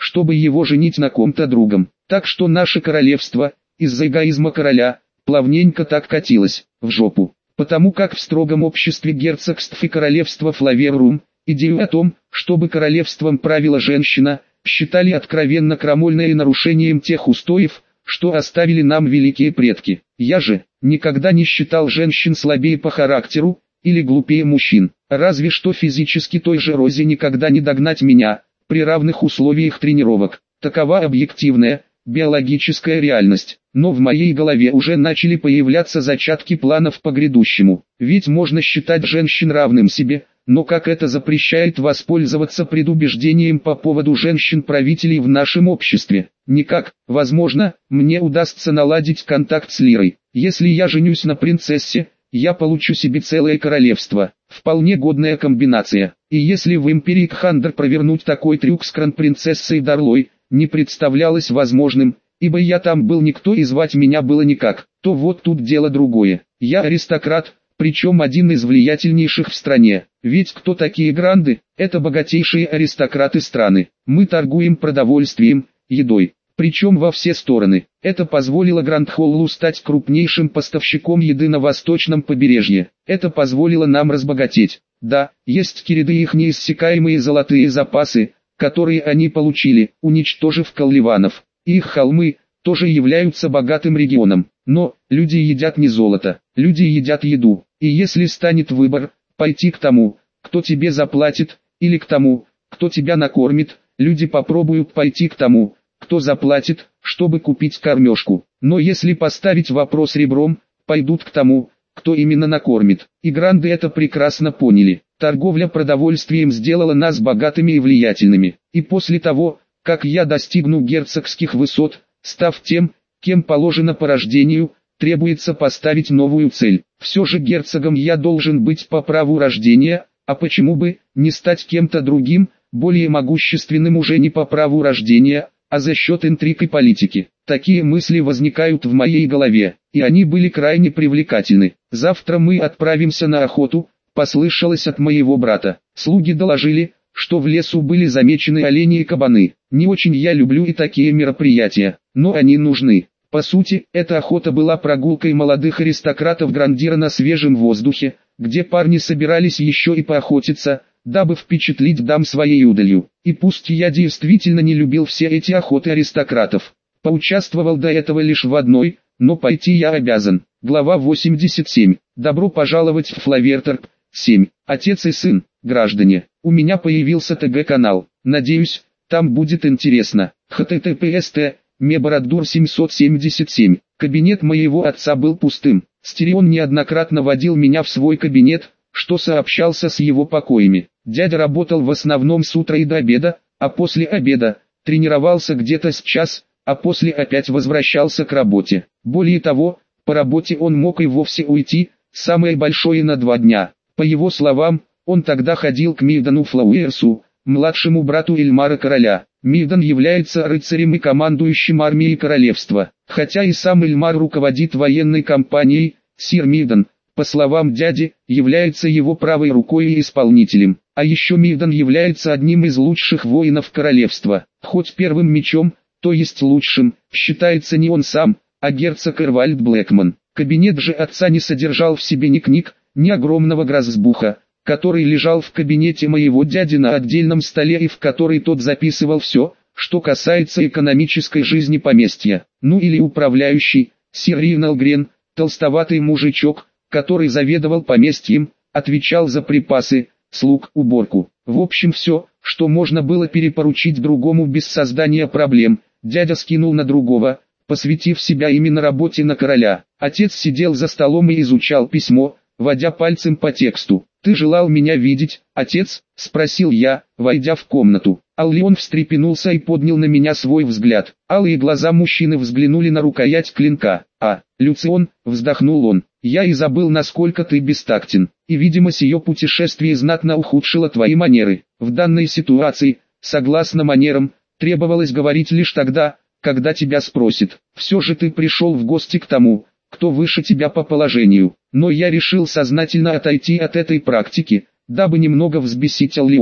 чтобы его женить на ком-то другом. Так что наше королевство, из-за эгоизма короля, плавненько так катилось в жопу. Потому как в строгом обществе герцогств и королевства Флаверум, идею о том, чтобы королевством правила женщина, считали откровенно крамольной и нарушением тех устоев, что оставили нам великие предки. Я же никогда не считал женщин слабее по характеру или глупее мужчин. Разве что физически той же Розе никогда не догнать меня при равных условиях тренировок. Такова объективная, биологическая реальность. Но в моей голове уже начали появляться зачатки планов по грядущему. Ведь можно считать женщин равным себе, но как это запрещает воспользоваться предубеждением по поводу женщин-правителей в нашем обществе? Никак. Возможно, мне удастся наладить контакт с Лирой. Если я женюсь на принцессе, я получу себе целое королевство. Вполне годная комбинация. И если в империи Кхандр провернуть такой трюк с кронпринцессой Дарлой не представлялось возможным, ибо я там был никто и звать меня было никак, то вот тут дело другое. Я аристократ, причем один из влиятельнейших в стране. Ведь кто такие гранды? Это богатейшие аристократы страны. Мы торгуем продовольствием, едой, причем во все стороны. Это позволило Грандхоллу стать крупнейшим поставщиком еды на восточном побережье. Это позволило нам разбогатеть. Да, есть кириды их неиссякаемые золотые запасы, которые они получили, уничтожив Калливанов. Их холмы тоже являются богатым регионом. Но люди едят не золото, люди едят еду. И если станет выбор, пойти к тому, кто тебе заплатит, или к тому, кто тебя накормит, люди попробуют пойти к тому, кто заплатит, чтобы купить кормежку. Но если поставить вопрос ребром, пойдут к тому, кто именно накормит. И гранды это прекрасно поняли. Торговля продовольствием сделала нас богатыми и влиятельными. И после того, как я достигну герцогских высот, став тем, кем положено по рождению, требуется поставить новую цель. Все же герцогом я должен быть по праву рождения, а почему бы не стать кем-то другим, более могущественным уже не по праву рождения, а за счет интриг и политики. Такие мысли возникают в моей голове, и они были крайне привлекательны. Завтра мы отправимся на охоту, послышалось от моего брата. Слуги доложили, что в лесу были замечены олени и кабаны. Не очень я люблю и такие мероприятия, но они нужны. По сути, эта охота была прогулкой молодых аристократов Грандира на свежем воздухе, где парни собирались еще и поохотиться, дабы впечатлить дам своей удалью. И пусть я действительно не любил все эти охоты аристократов, поучаствовал до этого лишь в одной, но пойти я обязан. Глава восемьдесят семь. Добро пожаловать в Флаверторп. семь. Отец и сын, граждане. У меня появился ТГ-канал. Надеюсь, там будет интересно. эйч ти ти пи эс тэ Мебороддур семьсот семьдесят семь. Кабинет моего отца был пустым. Стерион неоднократно водил меня в свой кабинет, что сообщался с его покоями. Дядя работал в основном с утра и до обеда, а после обеда тренировался где-то с час, а после опять возвращался к работе. Более того, по работе он мог и вовсе уйти, самое большое на два дня. По его словам, он тогда ходил к Мирдану Флауэрсу, младшему брату Эльмара Короля. Мирдан является рыцарем и командующим армией королевства. Хотя и сам Эльмар руководит военной кампанией, сир Мирдан, по словам дяди, является его правой рукой и исполнителем. А еще Мирдан является одним из лучших воинов королевства. Хоть первым мечом, то есть лучшим, считается не он сам, а герцог Эрвальд Блэкман. Кабинет же отца не содержал в себе ни книг, ни огромного грозбуха, который лежал в кабинете моего дяди на отдельном столе и в который тот записывал все, что касается экономической жизни поместья. Ну или управляющий, сир Ривнал Грен, толстоватый мужичок, который заведовал поместьем, отвечал за припасы, слуг, уборку. В общем все, что можно было перепоручить другому без создания проблем, дядя скинул на другого, посвятив себя именно работе на короля. Отец сидел за столом и изучал письмо, водя пальцем по тексту. «Ты желал меня видеть, отец?» – спросил я, войдя в комнату. Аллион встрепенулся и поднял на меня свой взгляд. Алые глаза мужчины взглянули на рукоять клинка. «А, Люцион», – вздохнул он, – «я и забыл, насколько ты бестактен, и, видимо, сие путешествие знатно ухудшило твои манеры. В данной ситуации, согласно манерам, требовалось говорить лишь тогда, когда тебя спросят. Все же ты пришел в гости к тому, кто выше тебя по положению. Но я решил сознательно отойти от этой практики, дабы немного взбесить Аллиона.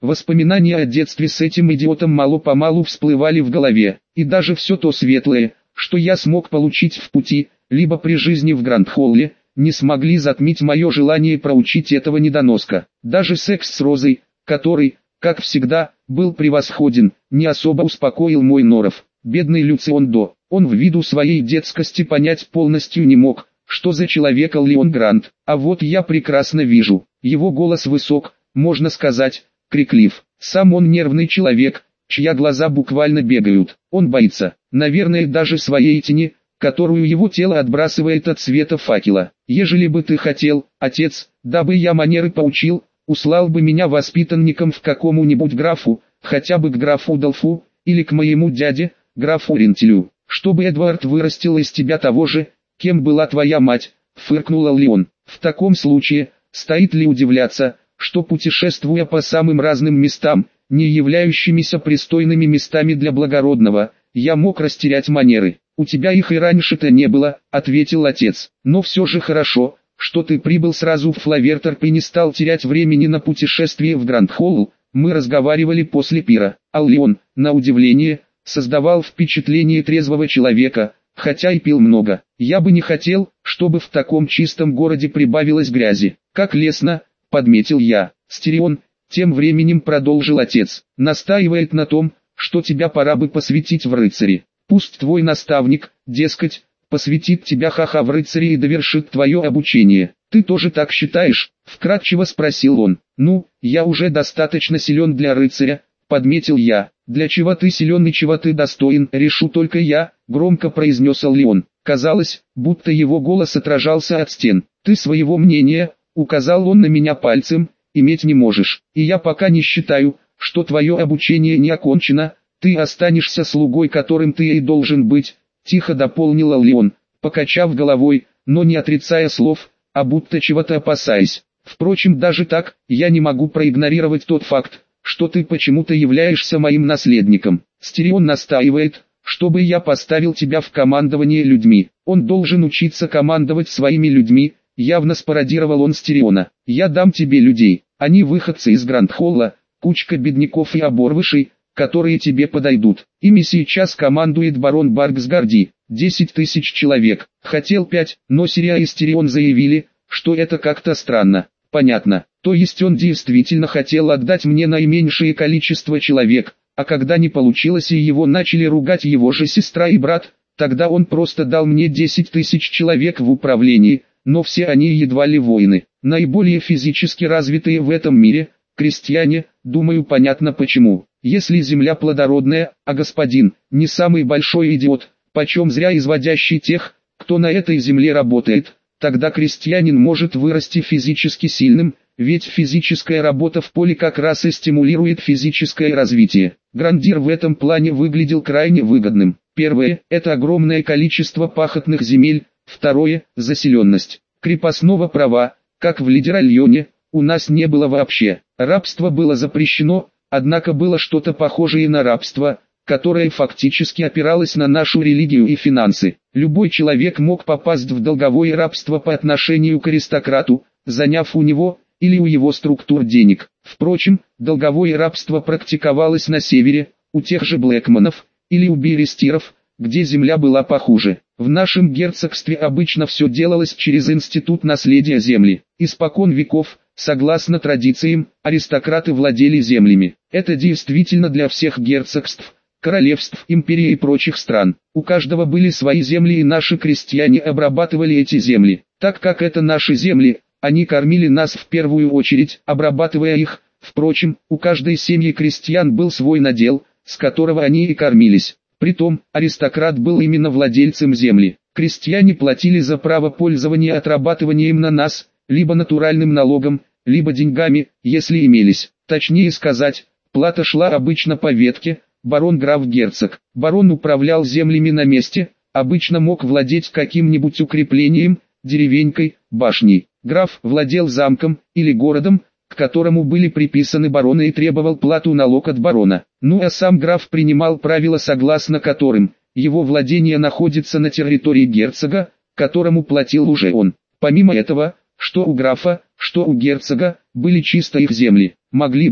Воспоминания о детстве с этим идиотом мало-помалу всплывали в голове, и даже все то светлое, что я смог получить в пути, либо при жизни в Гранд-Холле, не смогли затмить мое желание проучить этого недоноска. Даже секс с Розой, который, как всегда, был превосходен, не особо успокоил мой норов. Бедный Люциондо, он в виду своей детскости понять полностью не мог, что за человека Леон Грант. А вот я прекрасно вижу, его голос высок, можно сказать, криклив. Сам он нервный человек, чья глаза буквально бегают. Он боится, наверное, даже своей тени, которую его тело отбрасывает от света факела. Ежели бы ты хотел, отец, дабы я манеры поучил, услал бы меня воспитанником в какому-нибудь графу, хотя бы к графу Долфу, или к моему дяде, графу Рентелю, чтобы Эдвард вырастил из тебя того же, кем была твоя мать, фыркнула Леон. В таком случае, стоит ли удивляться, что путешествуя по самым разным местам, не являющимися пристойными местами для благородного, я мог растерять манеры. У тебя их и раньше-то не было, ответил отец. Но все же хорошо, что ты прибыл сразу в Флаверторп и не стал терять времени на путешествие в Гранд-Холл. Мы разговаривали после пира, а Леон, на удивление, создавал впечатление трезвого человека, хотя и пил много. Я бы не хотел, чтобы в таком чистом городе прибавилось грязи. Как лестно, подметил я. Стерион, тем временем продолжил отец, настаивает на том, что тебя пора бы посвятить в рыцари. Пусть твой наставник, дескать, посвятит тебя ха-ха в рыцари и довершит твое обучение. Ты тоже так считаешь? Вкратчиво спросил он. Ну, я уже достаточно силен для рыцаря, подметил я. Для чего ты силен и чего ты достоин, решу только я, громко произнес Леон. Казалось, будто его голос отражался от стен. Ты своего мнения, указал он на меня пальцем, иметь не можешь. И я пока не считаю, что твое обучение не окончено, ты останешься слугой, которым ты и должен быть, тихо дополнил Леон, покачав головой, но не отрицая слов, а будто чего-то опасаясь. Впрочем, даже так, я не могу проигнорировать тот факт, что ты почему-то являешься моим наследником. Стерион настаивает, чтобы я поставил тебя в командование людьми. Он должен учиться командовать своими людьми, явно спародировал он Стериона. Я дам тебе людей, они выходцы из Гранд-Холла, кучка бедняков и оборвышей, которые тебе подойдут. Ими сейчас командует барон Барксгарди, десять тысяч человек. Хотел пять, но Сириа и Стерион заявили, что это как-то странно. Понятно, то есть он действительно хотел отдать мне наименьшее количество человек, а когда не получилось и его начали ругать его же сестра и брат, тогда он просто дал мне десять тысяч человек в управлении, но все они едва ли воины. Наиболее физически развитые в этом мире, крестьяне, думаю, понятно почему. Если земля плодородная, а господин, не самый большой идиот, почем зря изводящий тех, кто на этой земле работает, тогда крестьянин может вырасти физически сильным, ведь физическая работа в поле как раз и стимулирует физическое развитие. Грандир в этом плане выглядел крайне выгодным. Первое – это огромное количество пахотных земель, второе – заселенность. Крепостного права, как в Лидеральоне, у нас не было вообще. Рабство было запрещено, однако было что-то похожее на рабство, которое фактически опиралось на нашу религию и финансы. Любой человек мог попасть в долговое рабство по отношению к аристократу, заняв у него или у его структур денег. Впрочем, долговое рабство практиковалось на севере, у тех же Блэкманов, или у Берестиров, где земля была похуже. В нашем герцогстве обычно все делалось через институт наследия земли. Испокон веков, согласно традициям, аристократы владели землями. Это действительно для всех герцогств, королевств, империй и прочих стран. У каждого были свои земли, и наши крестьяне обрабатывали эти земли. Так как это наши земли, они кормили нас в первую очередь, обрабатывая их. Впрочем, у каждой семьи крестьян был свой надел, с которого они и кормились. Притом, аристократ был именно владельцем земли. Крестьяне платили за право пользования отрабатыванием на нас, либо натуральным налогом, либо деньгами, если имелись. Точнее сказать, плата шла обычно по ветке, барон-граф-герцог. Барон управлял землями на месте, обычно мог владеть каким-нибудь укреплением, деревенькой, башней. Граф владел замком или городом, к которому были приписаны бароны, и требовал плату налог от барона. Ну а сам граф принимал правила, согласно которым его владение находится на территории герцога, которому платил уже он. Помимо этого, что у графа, что у герцога, были чисто их земли. Могли быть,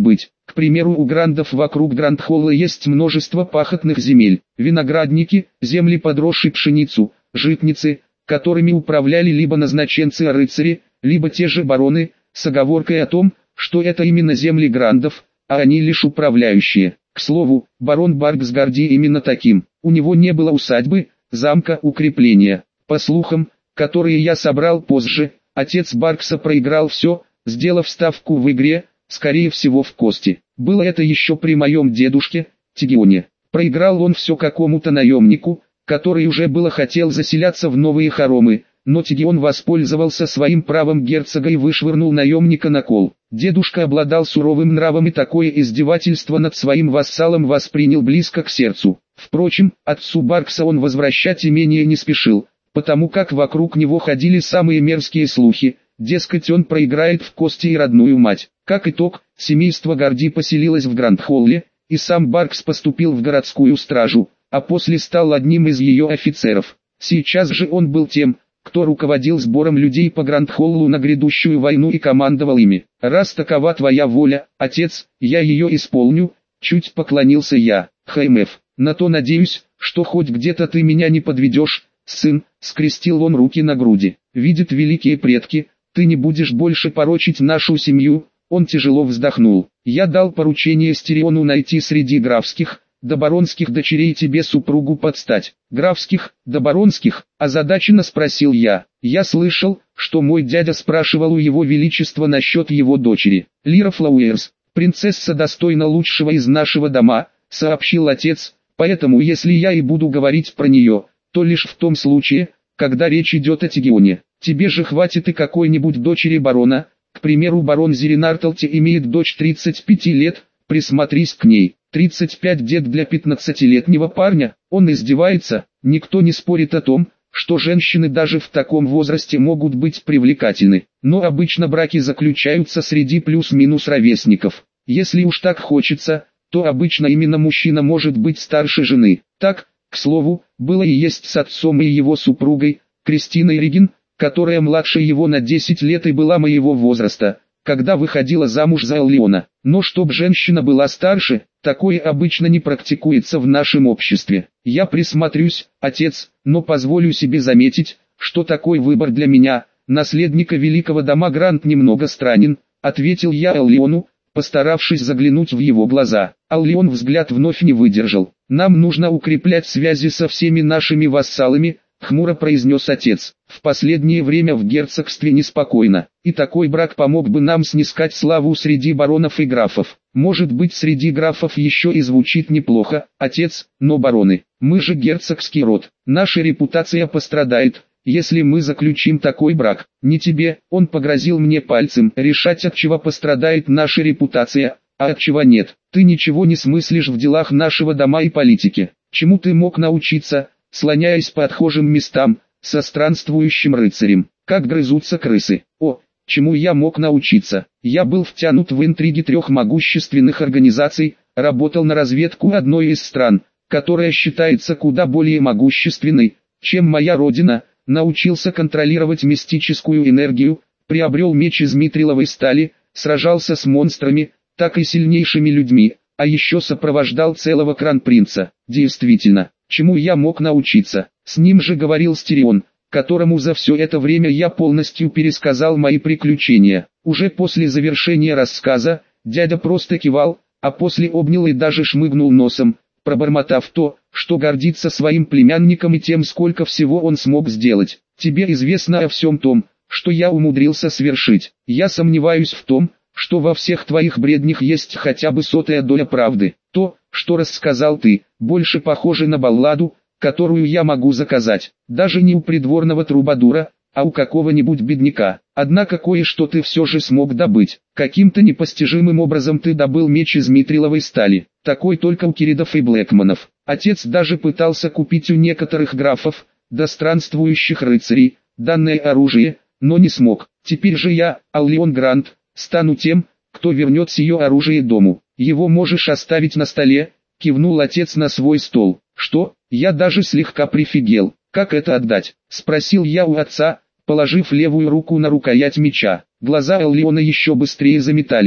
К примеру, у грандов вокруг Гранд-Холла есть множество пахотных земель, виноградники, земли подросшей пшеницу, житницы, которыми управляли либо назначенцы-рыцари, либо те же бароны, с оговоркой о том, что это именно земли грандов, а они лишь управляющие. К слову, барон Барксгарди именно таким. У него не было усадьбы, замка, укрепления. По слухам, которые я собрал позже, отец Баркса проиграл все, сделав ставку в игре, скорее всего в кости. Было это еще при моем дедушке, Тигионе. Проиграл он все какому-то наемнику, который уже было хотел заселяться в новые хоромы, но Тигион воспользовался своим правом герцога и вышвырнул наемника на кол. Дедушка обладал суровым нравом и такое издевательство над своим вассалом воспринял близко к сердцу. Впрочем, отцу Баркса он возвращать имение не спешил, потому как вокруг него ходили самые мерзкие слухи, дескать он проиграет в кости и родную мать. Как итог, семейство Гарди поселилось в Гранд-Холле, и сам Баркс поступил в городскую стражу, а после стал одним из ее офицеров. Сейчас же он был тем, кто руководил сбором людей по Гранд-Холлу на грядущую войну и командовал ими. «Раз такова твоя воля, отец, я ее исполню», — чуть поклонился я. «ХМФ, на то надеюсь, что хоть где-то ты меня не подведешь, сын», — скрестил он руки на груди. «Видят великие предки, ты не будешь больше порочить нашу семью». Он тяжело вздохнул. «Я дал поручение Стериону найти среди графских, да баронских дочерей тебе супругу подстать». «Графских, да баронских?» – озадаченно спросил я. «Я слышал, что мой дядя спрашивал у его величества насчет его дочери. Лира Флауэрс, принцесса достойна лучшего из нашего дома», – сообщил отец, «поэтому если я и буду говорить про нее, то лишь в том случае, когда речь идет о Тигионе. Тебе же хватит и какой-нибудь дочери барона. К примеру, барон Зеринарталти имеет дочь тридцати пяти лет, присмотрись к ней. тридцать пять дед для пятнадцатилетнего парня, он издевается. Никто не спорит о том, что женщины даже в таком возрасте могут быть привлекательны. Но обычно браки заключаются среди плюс-минус ровесников. Если уж так хочется, то обычно именно мужчина может быть старше жены. Так, к слову, было и есть с отцом и его супругой, Кристиной Риген, которая младше его на десять лет и была моего возраста, когда выходила замуж за Эллиона. Но чтоб женщина была старше, такое обычно не практикуется в нашем обществе. Я присмотрюсь, отец, но позволю себе заметить, что такой выбор для меня, наследника великого дома Грант, немного странен, ответил я Эллиону, постаравшись заглянуть в его глаза. Эллион взгляд вновь не выдержал. Нам нужно укреплять связи со всеми нашими вассалами, хмуро произнес отец. В последнее время в герцогстве неспокойно, и такой брак помог бы нам снискать славу среди баронов и графов. Может быть, среди графов еще и звучит неплохо, отец, но бароны, мы же герцогский род, наша репутация пострадает, если мы заключим такой брак. Не тебе, он погрозил мне пальцем, решать, от чего пострадает наша репутация, а от чего нет. Ты ничего не смыслишь в делах нашего дома и политике. Чему ты мог научиться, слоняясь по отхожим местам, со странствующим рыцарем? Как грызутся крысы? О, чему я мог научиться? Я был втянут в интриги трех могущественных организаций, работал на разведку одной из стран, которая считается куда более могущественной, чем моя родина, научился контролировать мистическую энергию, приобрел меч из митриловой стали, сражался с монстрами, так и сильнейшими людьми, а еще сопровождал целого кронпринца. Действительно, чему я мог научиться? С ним же говорил Стерион, которому за все это время я полностью пересказал мои приключения. Уже после завершения рассказа, дядя просто кивал, а после обнял и даже шмыгнул носом, пробормотав то, что гордится своим племянником и тем, сколько всего он смог сделать. Тебе известно о всем том, что я умудрился совершить. Я сомневаюсь в том, что во всех твоих бреднях есть хотя бы сотая доля правды. То, что рассказал ты, больше похоже на балладу, которую я могу заказать, даже не у придворного трубадура, а у какого-нибудь бедняка. Однако кое-что ты все же смог добыть. Каким-то непостижимым образом ты добыл меч из митриловой стали. Такой только у Киридов и Блэкманов. Отец даже пытался купить у некоторых графов, да странствующих рыцарей, данное оружие, но не смог. Теперь же я, Эллион Грант, стану тем, кто вернет сие оружие дому. Его можешь оставить на столе, кивнул отец на свой стол. Что? Я даже слегка прифигел. Как это отдать? Спросил я у отца, положив левую руку на рукоять меча. Глаза Эллиона еще быстрее заметались.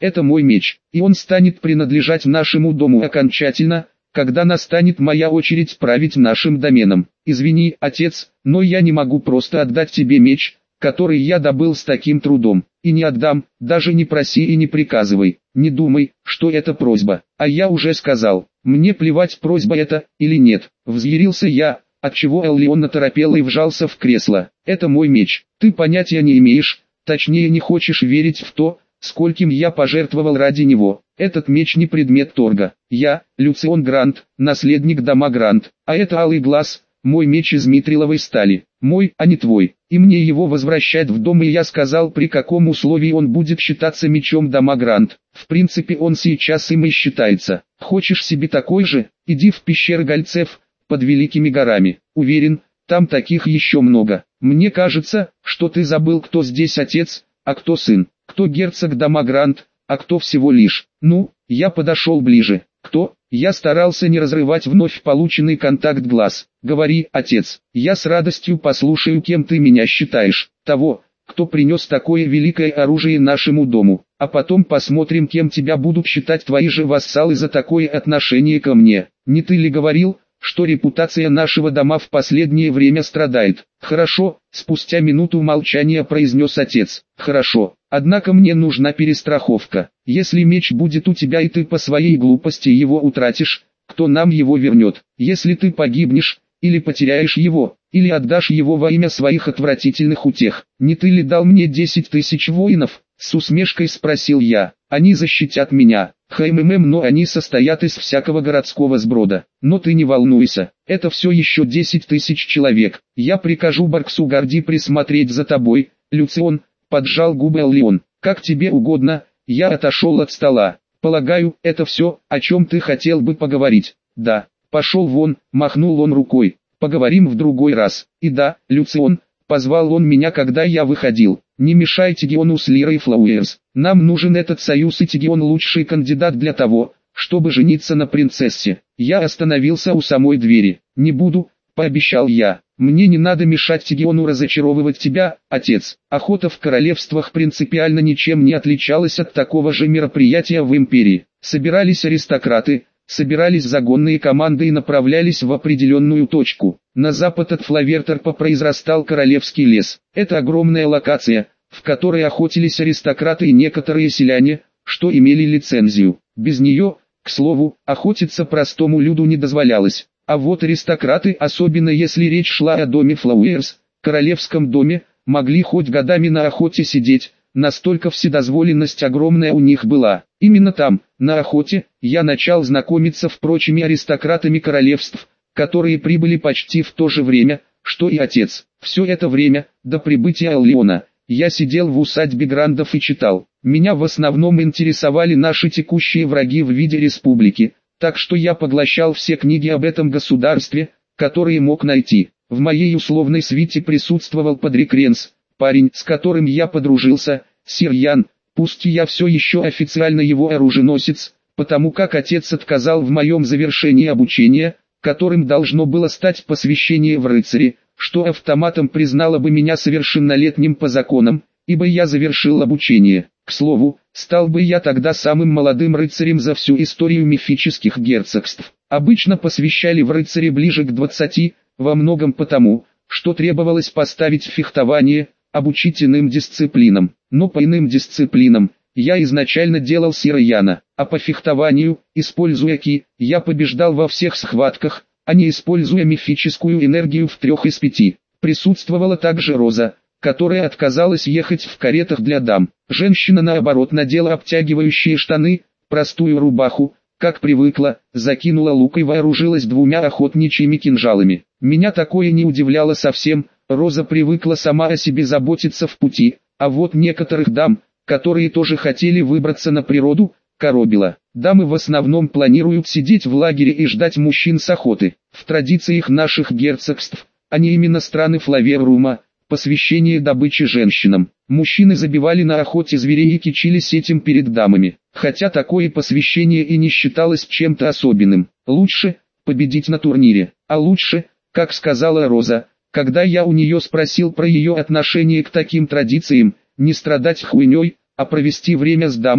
Это мой меч, и он станет принадлежать нашему дому окончательно, когда настанет моя очередь править нашим доменом. Извини, отец, но я не могу просто отдать тебе меч, который я добыл с таким трудом, и не отдам, даже не проси и не приказывай, не думай, что это просьба, а я уже сказал, мне плевать, просьба это или нет, взъярился я, отчего Эллион оторопел и вжался в кресло. Это мой меч, ты понятия не имеешь, точнее не хочешь верить в то, скольким я пожертвовал ради него. Этот меч не предмет торга. Я, Люцион Грант, наследник дома Грант, а это Алый Глаз, мой меч из митриловой стали, мой, а не твой, и мне его возвращать в дом, и я сказал, при каком условии он будет считаться мечом дома Грант. В принципе он сейчас им и считается. Хочешь себе такой же? Иди в пещеры Гольцев, под Великими горами. Уверен, там таких еще много. Мне кажется, что ты забыл, кто здесь отец, а кто сын, кто герцог дома Грант, а кто всего лишь. Ну, я подошел ближе. Кто? Я старался не разрывать вновь полученный контакт глаз. Говори, отец, я с радостью послушаю, кем ты меня считаешь. Того, кто принес такое великое оружие нашему дому. А потом посмотрим, кем тебя будут считать твои же вассалы за такое отношение ко мне. Не ты ли говорил, что репутация нашего дома в последнее время страдает? Хорошо, спустя минуту молчания произнес отец. Хорошо, однако мне нужна перестраховка. Если меч будет у тебя и ты по своей глупости его утратишь, кто нам его вернет? Если ты погибнешь, или потеряешь его, или отдашь его во имя своих отвратительных утех, не ты ли дал мне десять тысяч воинов? С усмешкой спросил я. Они защитят меня. Хмм, но они состоят из всякого городского сброда. Но ты не волнуйся, это все еще десять тысяч человек. Я прикажу Барксу Гарди присмотреть за тобой. Люцион, поджал губы Эллион. Как тебе угодно. Я отошел от стола. Полагаю, это все, о чем ты хотел бы поговорить. Да, пошел вон, махнул он рукой. Поговорим в другой раз. И да, Люцион, позвал он меня, когда я выходил. Не мешай Тигиону с Лирой Флауэрс. Нам нужен этот союз, и Тигион лучший кандидат для того, чтобы жениться на принцессе. Я остановился у самой двери. Не буду, пообещал я. Мне не надо мешать Тигиону разочаровывать тебя, отец. Охота в королевствах принципиально ничем не отличалась от такого же мероприятия в империи. Собирались аристократы, собирались загонные команды и направлялись в определенную точку. На запад от Флавертерпа произрастал королевский лес. Это огромная локация, в которой охотились аристократы и некоторые селяне, что имели лицензию. Без нее, к слову, охотиться простому люду не дозволялось. А вот аристократы, особенно если речь шла о доме Флауэрс, королевском доме, могли хоть годами на охоте сидеть, настолько вседозволенность огромная у них была. Именно там, на охоте, я начал знакомиться с прочими аристократами королевств, которые прибыли почти в то же время, что и отец. Все это время, до прибытия Эллиона, я сидел в усадьбе Грандов и читал. Меня в основном интересовали наши текущие враги в виде республики, так что я поглощал все книги об этом государстве, которые мог найти. В моей условной свите присутствовал Падрик Ренс, парень, с которым я подружился, сир Ян, пусть я все еще официально его оруженосец, потому как отец отказал в моем завершении обучения, которым должно было стать посвящение в рыцари, что автоматом признало бы меня совершеннолетним по законам, ибо я завершил обучение. К слову, стал бы я тогда самым молодым рыцарем за всю историю мифических герцогств. Обычно посвящали в рыцари ближе к двадцати, во многом потому, что требовалось поставить фехтование, обучить иным дисциплинам. Но по иным дисциплинам я изначально делал сира Яна, а по фехтованию, используя ки, я побеждал во всех схватках, а не используя мифическую энергию в трех из пяти. Присутствовала также Роза, которая отказалась ехать в каретах для дам. Женщина наоборот надела обтягивающие штаны, простую рубаху, как привыкла, закинула лук и вооружилась двумя охотничьими кинжалами. Меня такое не удивляло совсем, Роза привыкла сама о себе заботиться в пути, а вот некоторых дам, которые тоже хотели выбраться на природу, коробило. Дамы в основном планируют сидеть в лагере и ждать мужчин с охоты. В традициях наших герцогств, а не именно страны Флаверрума, посвящение добычи женщинам. Мужчины забивали на охоте зверей и кичились этим перед дамами. Хотя такое посвящение и не считалось чем-то особенным. Лучше победить на турнире. А лучше, как сказала Роза, когда я у нее спросил про ее отношение к таким традициям, не страдать хуйней, а провести время с дамой,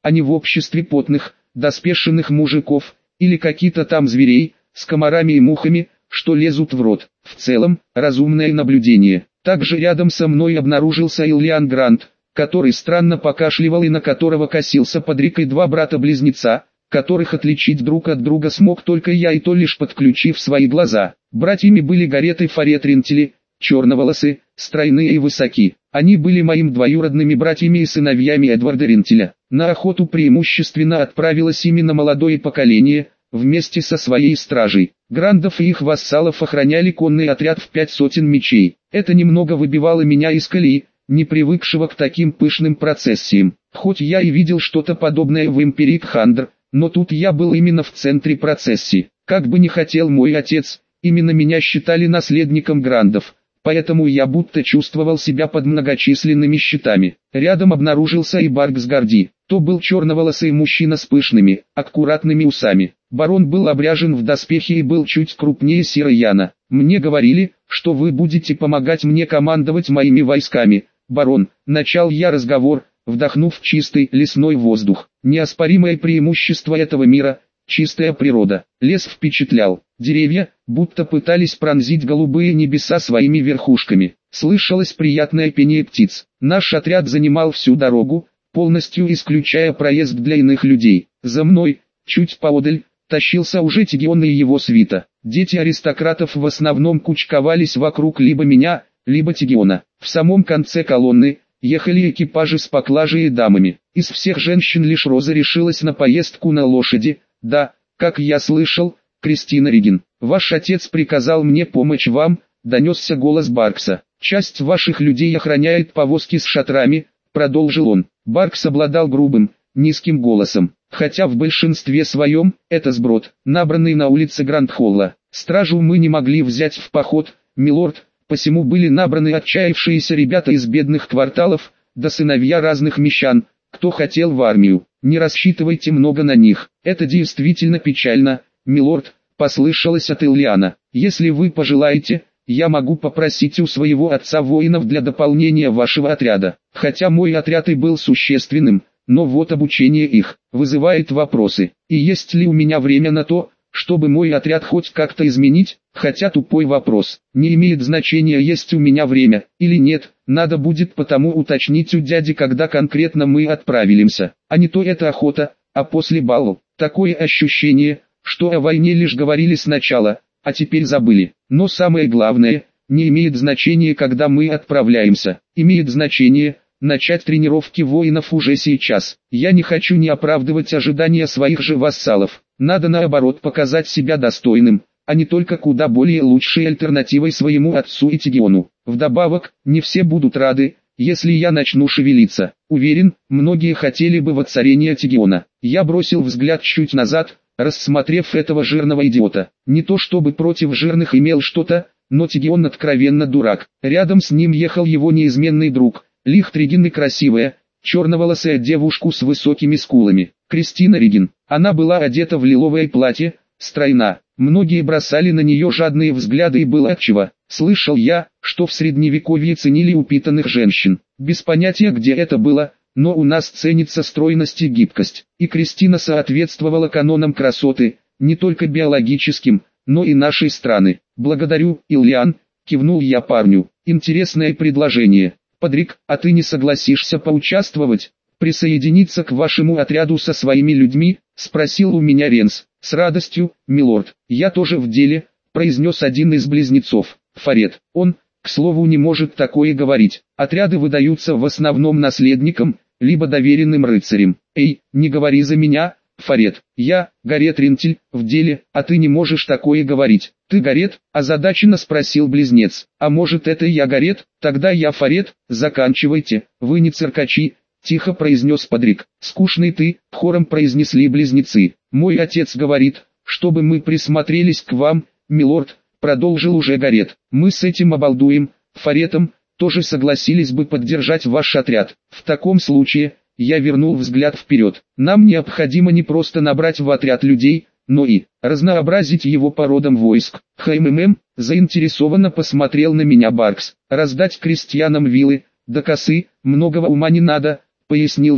а не в обществе потных, доспешенных мужиков, или каких-то там зверей, с комарами и мухами, что лезут в рот. В целом, разумное наблюдение. Также рядом со мной обнаружился Иллиан Грант, который странно покашливал и на которого косился под рекой два брата-близнеца, которых отличить друг от друга смог только я, и то лишь подключив свои глаза. Братьями были Гарет и Фарет Ринтели, черноволосы, стройные и высоки. Они были моим двоюродными братьями и сыновьями Эдварда Ринтеля. На охоту преимущественно отправилось именно молодое поколение, вместе со своей стражей. Грандов и их вассалов охраняли конный отряд в пять сотен мечей. Это немного выбивало меня из колеи, не привыкшего к таким пышным процессиям. Хоть я и видел что-то подобное в империи Кхандр, но тут я был именно в центре процессии. Как бы ни хотел мой отец, именно меня считали наследником Грандов, поэтому я будто чувствовал себя под многочисленными щитами. Рядом обнаружился и Баркс Горди. То был черноволосый мужчина с пышными, аккуратными усами. Барон был обряжен в доспехи и был чуть крупнее Сирояна. Мне говорили, что вы будете помогать мне командовать моими войсками. Барон, начал я разговор, вдохнув чистый лесной воздух. Неоспоримое преимущество этого мира – чистая природа. Лес впечатлял. Деревья, будто пытались пронзить голубые небеса своими верхушками. Слышалось приятное пение птиц. Наш отряд занимал всю дорогу, полностью исключая проезд для иных людей. За мной, чуть поодаль, тащился уже Тигион и его свита. Дети аристократов в основном кучковались вокруг либо меня, либо Тигиона. В самом конце колонны ехали экипажи с поклажей и дамами. Из всех женщин лишь Роза решилась на поездку на лошади. Да, как я слышал, Кристина Ригин, ваш отец приказал мне помочь вам, донесся голос Баркса. Часть ваших людей охраняет повозки с шатрами, продолжил он. Баркс обладал грубым, низким голосом, хотя в большинстве своем это сброд, набранный на улице Гранд-Холла. Стражу мы не могли взять в поход, милорд, посему были набраны отчаявшиеся ребята из бедных кварталов, да сыновья разных мещан, кто хотел в армию. Не рассчитывайте много на них, это действительно печально, милорд, послышалось от Иллиана. Если вы пожелаете, я могу попросить у своего отца воинов для дополнения вашего отряда. Хотя мой отряд и был существенным, но вот обучение их вызывает вопросы. И есть ли у меня время на то, чтобы мой отряд хоть как-то изменить? Хотя тупой вопрос. Не имеет значения, есть у меня время или нет, надо будет потому уточнить у дяди, когда конкретно мы отправимся. А не то это охота, а после балл. Такое ощущение, что о войне лишь говорили сначала, а теперь забыли. Но самое главное, не имеет значения, когда мы отправляемся. Имеет значение начать тренировки воинов уже сейчас. Я не хочу не оправдывать ожидания своих же вассалов. Надо наоборот показать себя достойным, а не только куда более лучшей альтернативой своему отцу и Тигиону. Вдобавок, не все будут рады, если я начну шевелиться. Уверен, многие хотели бы воцарения Тигиона. Я бросил взгляд чуть назад, рассмотрев этого жирного идиота. Не то чтобы против жирных имел что-то, но Тигион откровенно дурак. Рядом с ним ехал его неизменный друг, Лихт Ригин и красивая, черноволосая девушка с высокими скулами. Кристина Ригин. Она была одета в лиловое платье, стройна. Многие бросали на нее жадные взгляды и было отчего. Слышал я, что в средневековье ценили упитанных женщин. Без понятия, где это было, но у нас ценится стройность и гибкость. И Кристина соответствовала канонам красоты, не только биологическим, но и нашей страны. Благодарю, Иллиан, кивнул я парню. Интересное предложение. Подрик, а ты не согласишься поучаствовать, присоединиться к вашему отряду со своими людьми? Спросил у меня Ренс. С радостью, милорд. Я тоже в деле, произнес один из близнецов, Фарет. Он, к слову, не может такое говорить. Отряды выдаются в основном наследникам, либо доверенным рыцарям. Эй, не говори за меня, Фарет. Я, Гарет Ринтель, в деле, а ты не можешь такое говорить. Ты Гарет? Озадаченно спросил близнец. А может это я Гарет? Тогда я Фарет, заканчивайте, вы не циркачи. Тихо произнес Подрик. Скучный ты, хором произнесли близнецы. Мой отец говорит, чтобы мы присмотрелись к вам, милорд, продолжил уже Гарет. Мы с этим обалдуем, Фаретом, тоже согласились бы поддержать ваш отряд. В таком случае, я вернул взгляд вперед. Нам необходимо не просто набрать в отряд людей, но и разнообразить его по родам войск. ХММ, заинтересованно посмотрел на меня Баркс. Раздать крестьянам вилы, да косы, многого ума не надо, пояснил я.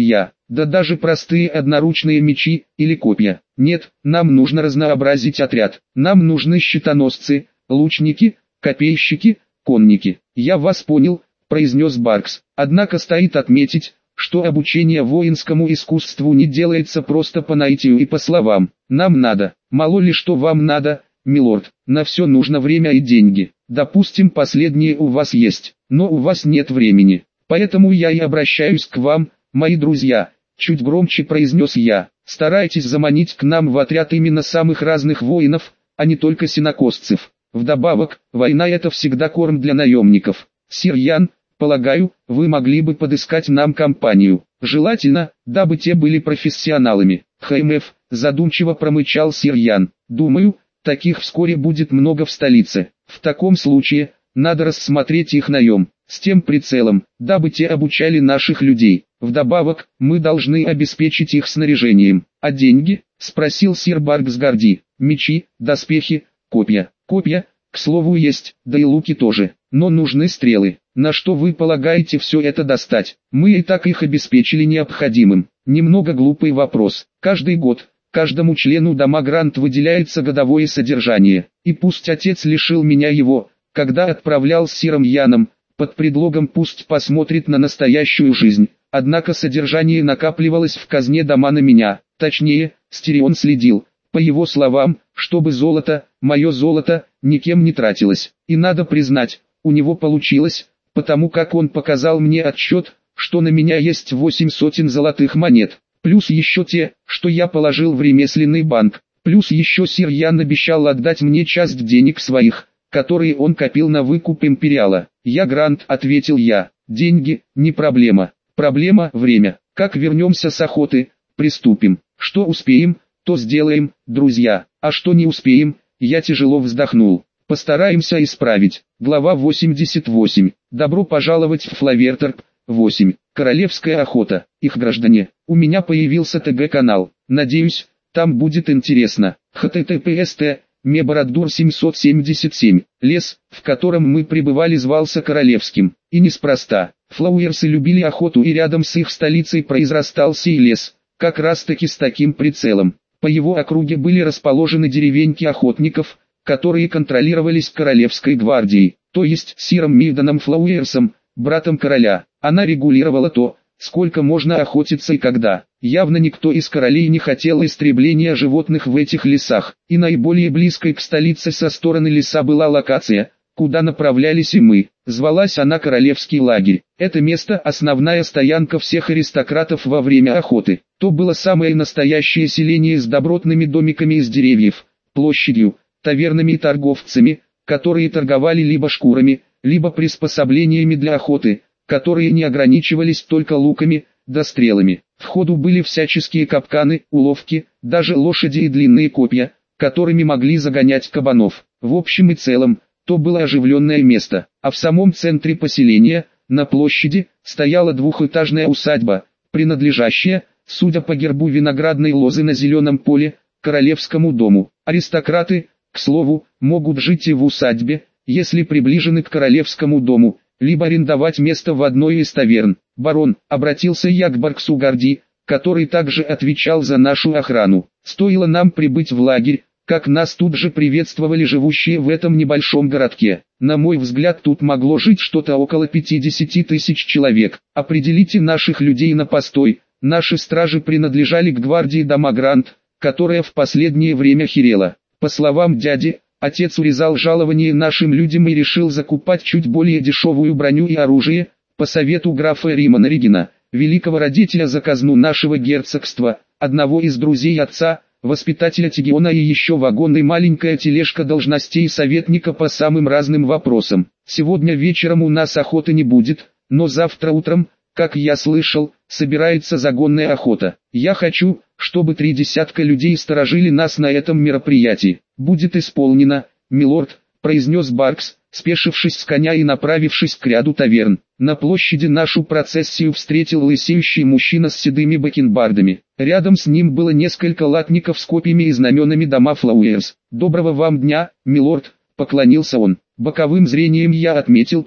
да даже простые одноручные мечи или копья. Нет, нам нужно разнообразить отряд. Нам нужны щитоносцы, лучники, копейщики, конники. Я вас понял, произнес Баркс. Однако стоит отметить, что обучение воинскому искусству не делается просто по наитию и по словам. Нам надо, мало ли что вам надо, милорд, на все нужно время и деньги. Допустим, последние у вас есть, но у вас нет времени. Поэтому я и обращаюсь к вам, мои друзья, чуть громче произнес я. Старайтесь заманить к нам в отряд именно самых разных воинов, а не только сенокосцев. Вдобавок, война это всегда корм для наемников. Сир Ян, полагаю, вы могли бы подыскать нам компанию. Желательно, дабы те были профессионалами. ХМФ, задумчиво промычал сир Ян. Думаю, таких вскоре будет много в столице. В таком случае, надо рассмотреть их наем, с тем прицелом, дабы те обучали наших людей. Вдобавок, мы должны обеспечить их снаряжением. А деньги? Спросил сир Барксгарди. Мечи, доспехи, копья. Копья, к слову, есть, да и луки тоже. Но нужны стрелы. На что вы полагаете все это достать? Мы и так их обеспечили необходимым. Немного глупый вопрос. Каждый год, каждому члену дома Грант выделяется годовое содержание. И пусть отец лишил меня его, когда отправлял с сиром Яном, под предлогом пусть посмотрит на настоящую жизнь. Однако содержание накапливалось в казне дома на меня. Точнее, Стерион следил, по его словам, чтобы золото, мое золото, никем не тратилось. И надо признать, у него получилось, потому как он показал мне отчет, что на меня есть восемь сотен золотых монет, плюс еще те, что я положил в ремесленный банк, плюс еще сир Ян обещал отдать мне часть денег своих, которые он копил на выкуп Империала. Я Грант, ответил я, деньги, не проблема, проблема время, как вернемся с охоты, приступим, что успеем, то сделаем, друзья, а что не успеем, я тяжело вздохнул. Постараемся исправить. Глава восемьдесят восемь. Добро пожаловать в Флаверторп. восемь. Королевская охота. Их граждане. У меня появился ТГ-канал. Надеюсь, там будет интересно. httpst Мебороддур семьсот семьдесят семь. Лес, в котором мы пребывали, звался Королевским. И неспроста. Флауэрсы любили охоту, и рядом с их столицей произрастал сей лес, как раз таки с таким прицелом. По его округе были расположены деревеньки охотников, которые контролировались Королевской гвардией, то есть сиром Мильдоном Флауэрсом, братом короля. Она регулировала то, сколько можно охотиться и когда. Явно никто из королей не хотел истребления животных в этих лесах, и наиболее близкой к столице со стороны леса была локация, куда направлялись и мы. Звалась она Королевский лагерь. Это место — основная стоянка всех аристократов во время охоты. То было самое настоящее селение с добротными домиками из деревьев, площадью, тавернами и торговцами, которые торговали либо шкурами, либо приспособлениями для охоты, которые не ограничивались только луками, да стрелами. В ходу были всяческие капканы, уловки, даже лошади и длинные копья, которыми могли загонять кабанов. В общем и целом, то было оживленное место, а в самом центре поселения, на площади, стояла двухэтажная усадьба, принадлежащая, судя по гербу виноградной лозы на зеленом поле, королевскому дому. Аристократы, к слову, могут жить и в усадьбе, если приближены к королевскому дому, либо арендовать место в одной из таверн. Барон, обратился я к Барксгарди, который также отвечал за нашу охрану. Стоило нам прибыть в лагерь, как нас тут же приветствовали живущие в этом небольшом городке. На мой взгляд, тут могло жить что-то около пятидесяти тысяч человек. Определите наших людей на постой. Наши стражи принадлежали к гвардии дома Грант, которая в последнее время херела. По словам дяди, отец урезал жалование нашим людям и решил закупать чуть более дешевую броню и оружие, по совету графа Римана Регина, великого родителя за казну нашего герцогства, одного из друзей отца, воспитателя Тигиона, и еще вагон и маленькая тележка должностей советника по самым разным вопросам. Сегодня вечером у нас охоты не будет, но завтра утром, как я слышал, собирается загонная охота. Я хочу, чтобы три десятка людей сторожили нас на этом мероприятии. Будет исполнено, милорд, произнес Баркс, спешившись с коня и направившись к ряду таверн. На площади нашу процессию встретил лысеющий мужчина с седыми бакенбардами. Рядом с ним было несколько латников с копьями и знаменами дома Флауэрс. «Доброго вам дня, милорд», — поклонился он. Боковым зрением я отметил то,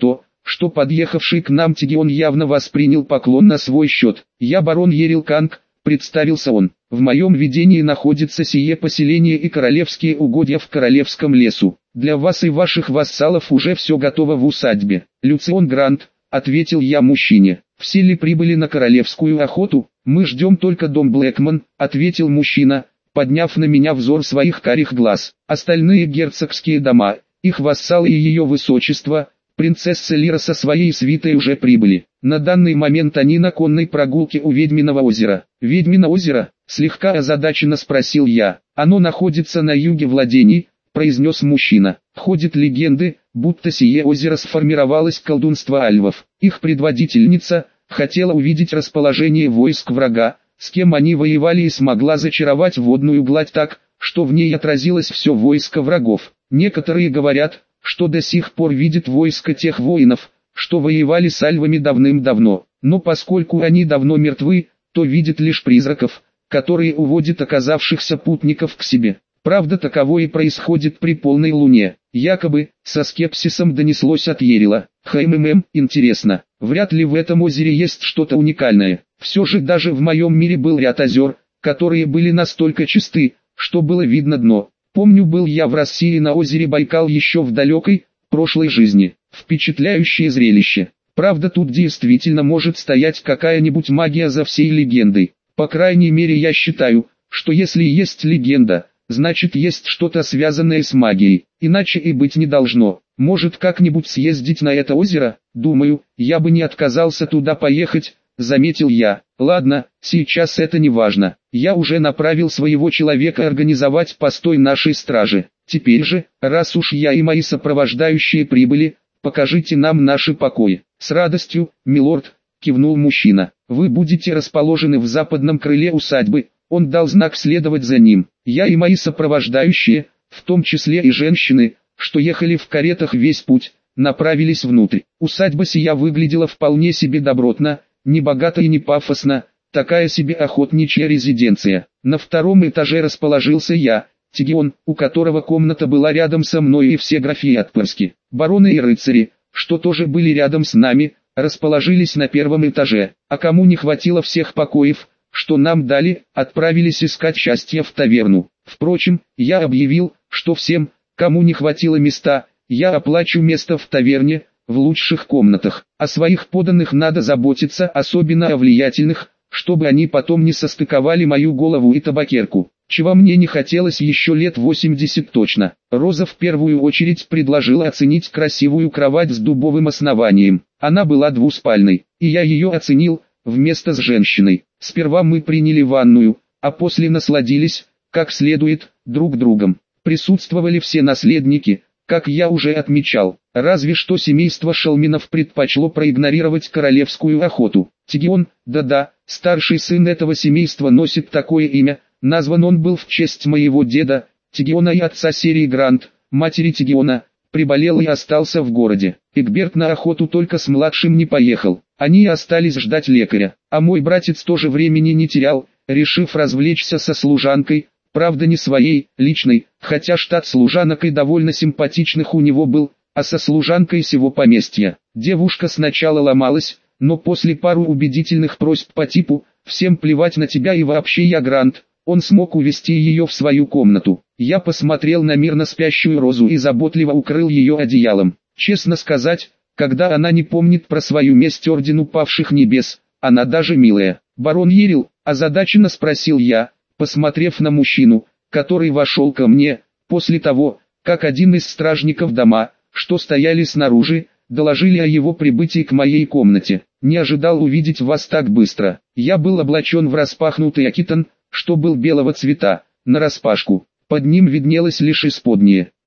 что подъехавший к нам Тегион явно воспринял поклон на свой счет. «Я барон Ерил Канг», — представился он. «В моем видении находится сие поселение и королевские угодья в королевском лесу. Для вас и ваших вассалов уже все готово в усадьбе». «Люцион Грант», — ответил я мужчине. «Все ли прибыли на королевскую охоту?» «Мы ждем только дом Блэкман», — ответил мужчина, подняв на меня взор своих карих глаз. «Остальные герцогские дома, их вассалы и ее высочество, принцесса Лира со своей свитой уже прибыли. На данный момент они на конной прогулке у Ведьминого озера». «Ведьмино озеро?» — слегка озадаченно спросил я. «Оно находится на юге владений», — произнес мужчина. «Ходят легенды, будто сие озеро сформировалось колдунство альвов. Их предводительница хотела увидеть расположение войск врага, с кем они воевали, и смогла зачаровать водную гладь так, что в ней отразилось все войско врагов. Некоторые говорят, что до сих пор видят войско тех воинов, что воевали с альвами давным-давно, но поскольку они давно мертвы, то видят лишь призраков, которые уводят оказавшихся путников к себе. Правда, таково и происходит при полной луне. Якобы, со скепсисом донеслось от Ерила. «Хмм, интересно, вряд ли в этом озере есть что-то уникальное. Все же даже в моем мире был ряд озер, которые были настолько чисты, что было видно дно. Помню, был я в России на озере Байкал еще в далекой, прошлой жизни. Впечатляющее зрелище. Правда, тут действительно может стоять какая-нибудь магия за всей легендой. По крайней мере, я считаю, что если есть легенда, значит есть что-то связанное с магией, иначе и быть не должно. Может, как-нибудь съездить на это озеро? Думаю, я бы не отказался туда поехать», — заметил я. «Ладно, сейчас это не важно. Я уже направил своего человека организовать постой нашей стражи. Теперь же, раз уж я и мои сопровождающие прибыли, покажите нам наши покои». «С радостью, милорд», — кивнул мужчина. «Вы будете расположены в западном крыле усадьбы». Он дал знак следовать за ним. Я и мои сопровождающие, в том числе и женщины, что ехали в каретах весь путь, направились внутрь. Усадьба сия выглядела вполне себе добротно, не богато и не пафосно, такая себе охотничья резиденция. На втором этаже расположился я, Тегион, у которого комната была рядом со мной, и все графи отпрыски. Бароны и рыцари, что тоже были рядом с нами, расположились на первом этаже, а кому не хватило всех покоев, что нам дали, отправились искать счастье в таверну. Впрочем, я объявил, что всем, кому не хватило места, я оплачу место в таверне, в лучших комнатах. О своих подданных надо заботиться, особенно о влиятельных, чтобы они потом не состыковали мою голову и табакерку. Чего мне не хотелось еще лет восемьдесят точно. Роза в первую очередь предложила оценить красивую кровать с дубовым основанием. Она была двуспальной, и я ее оценил, вместо с женщиной. Сперва мы приняли ванную, а после насладились, как следует, друг другом. Присутствовали все наследники, как я уже отмечал, разве что семейство Шелминов предпочло проигнорировать королевскую охоту. Тегион, да-да, старший сын этого семейства носит такое имя, назван он был в честь моего деда, Тегиона, и отца серии Грант, матери Тегиона, приболел и остался в городе. Эгберт на охоту только с младшим не поехал, они остались ждать лекаря, а мой братец тоже времени не терял, решив развлечься со служанкой, правда не своей, личной, хотя штат служанок и довольно симпатичных у него был, а со служанкой сего поместья. Девушка сначала ломалась, но после пару убедительных просьб по типу «всем плевать на тебя и вообще я Грант», он смог увести ее в свою комнату. Я посмотрел на мирно спящую Розу и заботливо укрыл ее одеялом. Честно сказать, когда она не помнит про свою месть ордену павших небес, она даже милая. «Барон Ерил?» – озадаченно спросил я, посмотрев на мужчину, который вошел ко мне, после того, как один из стражников дома, что стояли снаружи, доложили о его прибытии к моей комнате. «Не ожидал увидеть вас так быстро. Я был облачен в распахнутый акитан, что был белого цвета, нараспашку, под ним виднелось лишь исподнее.